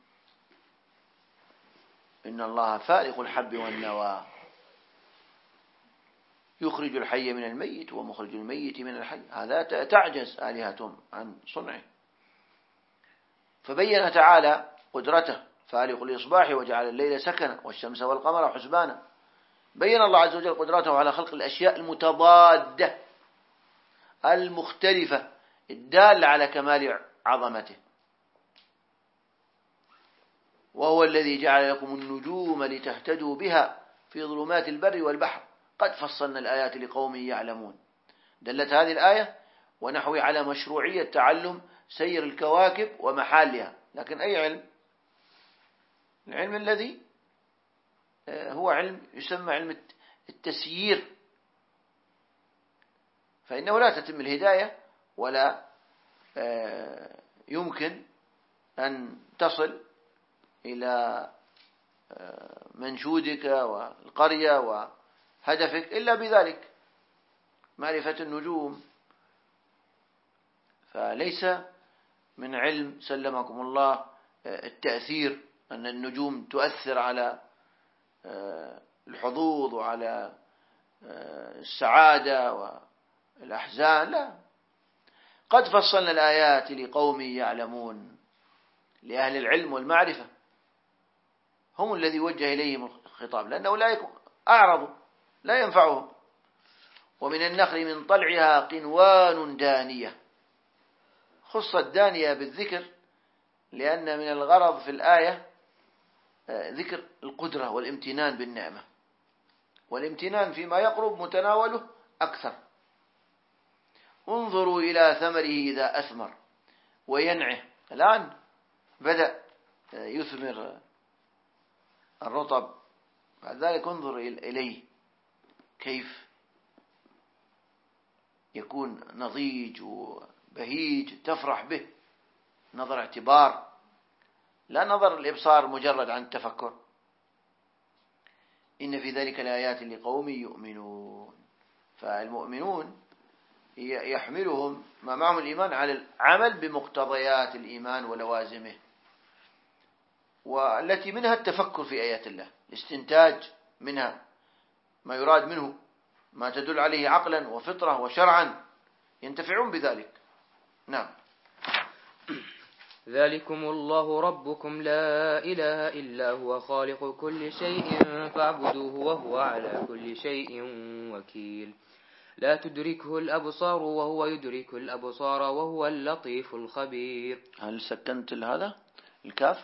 إن الله فالق الحب والنوى يخرج الحي من الميت ومخرج الميت من الحي، هذا تعجز آلهتهم عن صنعه. فبين تعالى قدرته فالق الإصباح وجعل الليل سكنا والشمس والقمر حسبانا. بين الله عز وجل قدرته على خلق الأشياء المتضادة المختلفة الدالة على كمال عظمته. وهو الذي جعل لكم النجوم لتهتدوا بها في ظلمات البر والبحر قد فصلنا الآيات لقوم يعلمون. دلت هذه الآية ونحو على مشروعية تعلم سير الكواكب ومحالها، لكن أي علم؟ العلم الذي هو علم يسمى علم التسيير، فإنه لا تتم الهداية ولا يمكن أن تصل إلى منشودك والقرية وهدفك إلا بذلك، معرفة النجوم. فليس من علم سلمكم الله التأثير، أن النجوم تؤثر على الحظوظ وعلى السعادة والأحزان، لا. قد فصلنا الآيات لقوم يعلمون، لأهل العلم والمعرفة هم الذي وجه إليهم الخطاب، لأن أولئك أعرضوا لا ينفعهم. ومن النخل من طلعها قنوان دانية، خصت دانية بالذكر لأن من الغرض في الآية ذكر القدرة والامتنان بالنعمة، والامتنان فيما يقرب متناوله أكثر. انظروا إلى ثمره إذا أثمر وينعه، الآن بدأ يثمر الرطب، بعد ذلك انظر إليه كيف يكون نضيج وبهيج تفرح به، نظر اعتبار لا نظر الإبصار مجرد عن التفكر. إن في ذلك الآيات لقوم يؤمنون. فالمؤمنون يحملهم ما معهم الإيمان على العمل بمقتضيات الإيمان ولوازمه، والتي منها التفكر في آيات الله، الاستنتاج منها ما يراد منه، ما تدل عليه عقلا وفطرة وشرعا، ينتفعون بذلك. نعم. ذلكم الله ربكم لا إله إلا هو خالق كل شيء فاعبدوه وهو على كل شيء وكيل. لا تدركه الأبصار وهو يدرك الأبصار وهو اللطيف الخبير. هل سكنت هذا الكاف؟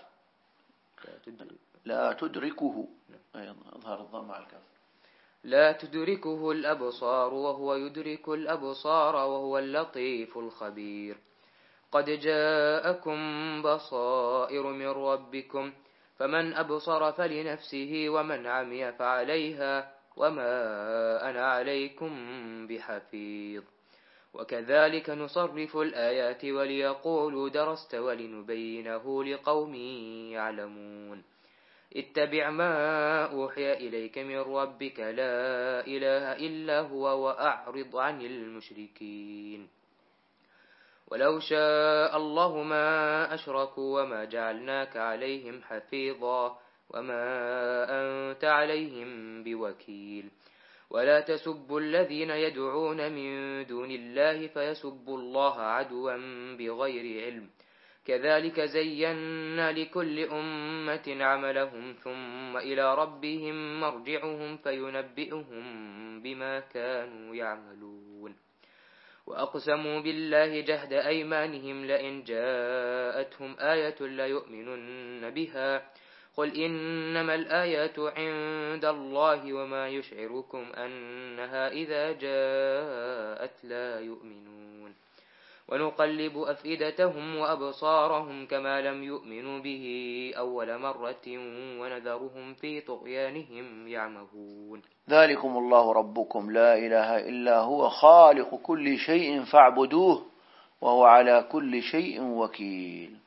لا تدركه، أظهر الضم على الكاف. لا تدركه الأبصار وهو يدرك الأبصار وهو اللطيف الخبير. قد جاءكم بصائر من ربكم فمن أبصر فلنفسه ومن عمي فعليها وما أنا عليكم بحفيظ. وكذلك نصرف الآيات وليقولوا درست ولنبينه لقوم يعلمون. اتبع ما أوحي إليك من ربك لا إله إلا هو وأعرض عن المشركين. ولو شاء الله ما أشركوا وما جعلناك عليهم حفيظا وما أنت عليهم بوكيل. ولا تسبوا الذين يدعون من دون الله فيسبوا الله عدوا بغير علم. كذلك زينا لكل أمة عملهم ثم إلى ربهم مرجعهم فينبئهم بما كانوا يعملون. وأقسموا بالله جهد أيمانهم لئن جاءتهم آية ليؤمنن بها قل إنما الآيات عند الله وما يشعركم أنها إذا جاءت لا يؤمنون. ونقلب أفئدتهم وأبصارهم كما لم يؤمنوا به أول مرة ونذرهم في طغيانهم يعمهون. ذلكم الله ربكم لا إله إلا هو خالق كل شيء فاعبدوه وهو على كل شيء وكيل.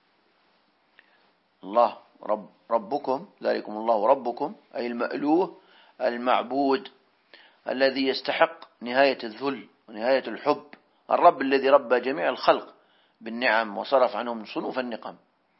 الله رب ربكم، ذلكم الله ربكم أي المألوه المعبود الذي يستحق نهاية الذل ونهاية الحب، الرب الذي ربى جميع الخلق بالنعم وصرف عنهم صنوف النقم،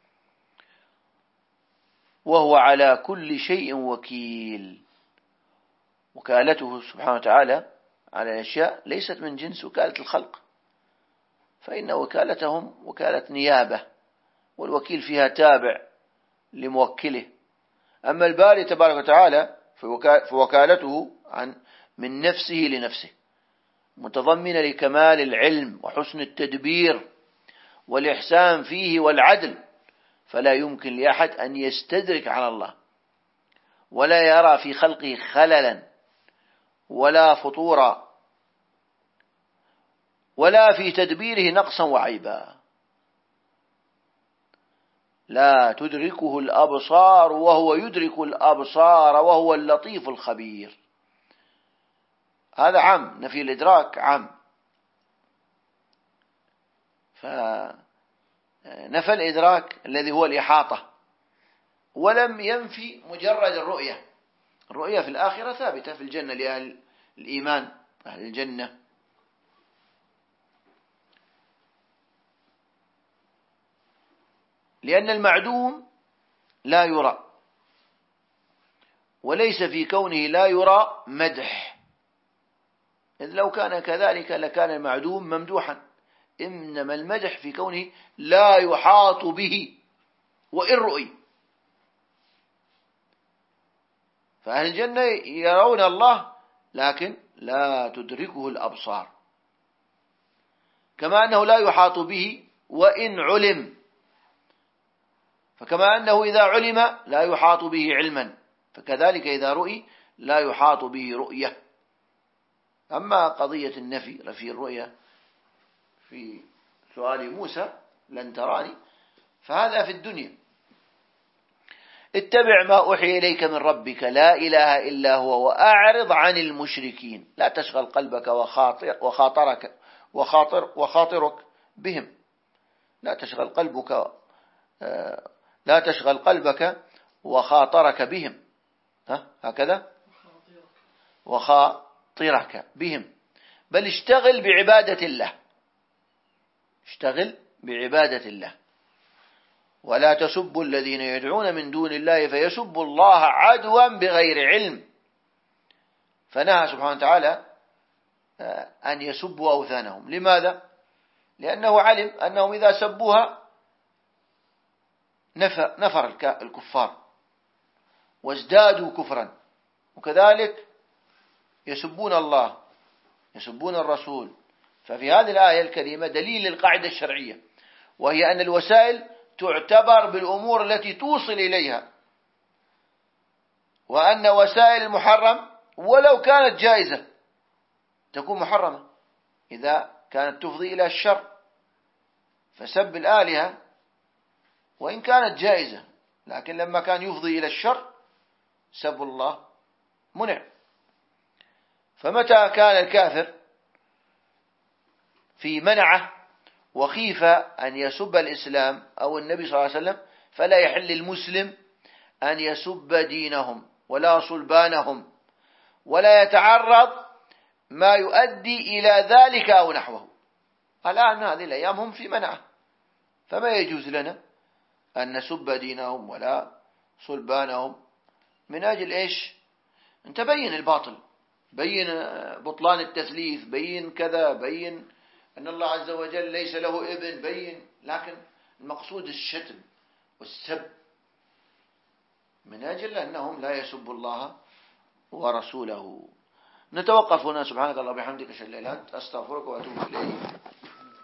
وهو على كل شيء وكيل. وكالته سبحانه وتعالى على الأشياء ليست من جنس وكالة الخلق، فإن وكالتهم وكالة نيابة، والوكيل فيها تابع لموكله. أما الباري تبارك وتعالى فوكالته عن من نفسه لنفسه، متضمنة لكمال العلم وحسن التدبير والإحسان فيه والعدل، فلا يمكن لأحد أن يستدرك على الله ولا يرى في خلقه خللا ولا فطورا ولا في تدبيره نقصا وعيبا. لا تدركه الأبصار وهو يدرك الأبصار وهو اللطيف الخبير. هذا عام، نفي الإدراك عام، فنفى الإدراك الذي هو الإحاطة، ولم ينفي مجرد الرؤية. الرؤية في الآخرة ثابتة في الجنة لأهل الإيمان أهل الجنة. لأن المعدوم لا يرى، وليس في كونه لا يرى مدح، إذ لو كان كذلك لكان المعدوم ممدوحا. إنما المدح في كونه لا يحاط به وإن رؤي. فأهل الجنة يرون الله لكن لا تدركه الأبصار، كما أنه لا يحاط به وإن علم، فكما أنه إذا علم لا يحاط به علما، فكذلك إذا رؤي لا يحاط به رؤية. أما قضية النفي في الرؤية في سؤال موسى لن تراني، فهذا في الدنيا. اتبع ما أوحي إليك من ربك لا إله إلا هو وأعرض عن المشركين، لا تشغل قلبك وخاطر وخاطرك وخاطر وخاطرك بهم، لا تشغل قلبك لا تشغل قلبك وخاطرك بهم، ها هكذا وخاطرك بهم، بل اشتغل بعبادة الله، اشتغل بعبادة الله. ولا تسبوا الذين يدعون من دون الله فيسبوا الله عدوا بغير علم، فنهى سبحانه وتعالى أن يسبوا أوثانهم. لماذا؟ لأنه علم أنهم إذا سبوها نفر الكفار وازدادوا كفرا، وكذلك يسبون الله يسبون الرسول. ففي هذه الآية الكريمة دليل للقاعدة الشرعية، وهي أن الوسائل تعتبر بالأمور التي توصل إليها، وأن وسائل المحرم ولو كانت جائزة تكون محرمة إذا كانت تفضي إلى الشر. فسب الآلهة وإن كانت جائزة، لكن لما كان يفضي إلى الشر سب الله منع. فمتى كان الكافر في منعه وخيف أن يسب الإسلام أو النبي صلى الله عليه وسلم، فلا يحل المسلم أن يسب دينهم ولا صلبانهم، ولا يتعرض ما يؤدي إلى ذلك أو نحوه. الآن هذه الأيام هم في منعه، فما يجوز لنا أن نسب دينهم ولا صلبانهم. من أجل إيش؟ أنت بين الباطل، بين بطلان التثليث، بين كذا، بين أن الله عز وجل ليس له ابن، بين، لكن المقصود الشتم والسب من أجل أنهم لا يسبوا الله ورسوله. نتوقف هنا. سبحانك اللهم وبحمدك أشهد أن لا إله إلا أنت أستغفرك وأتوب إليك.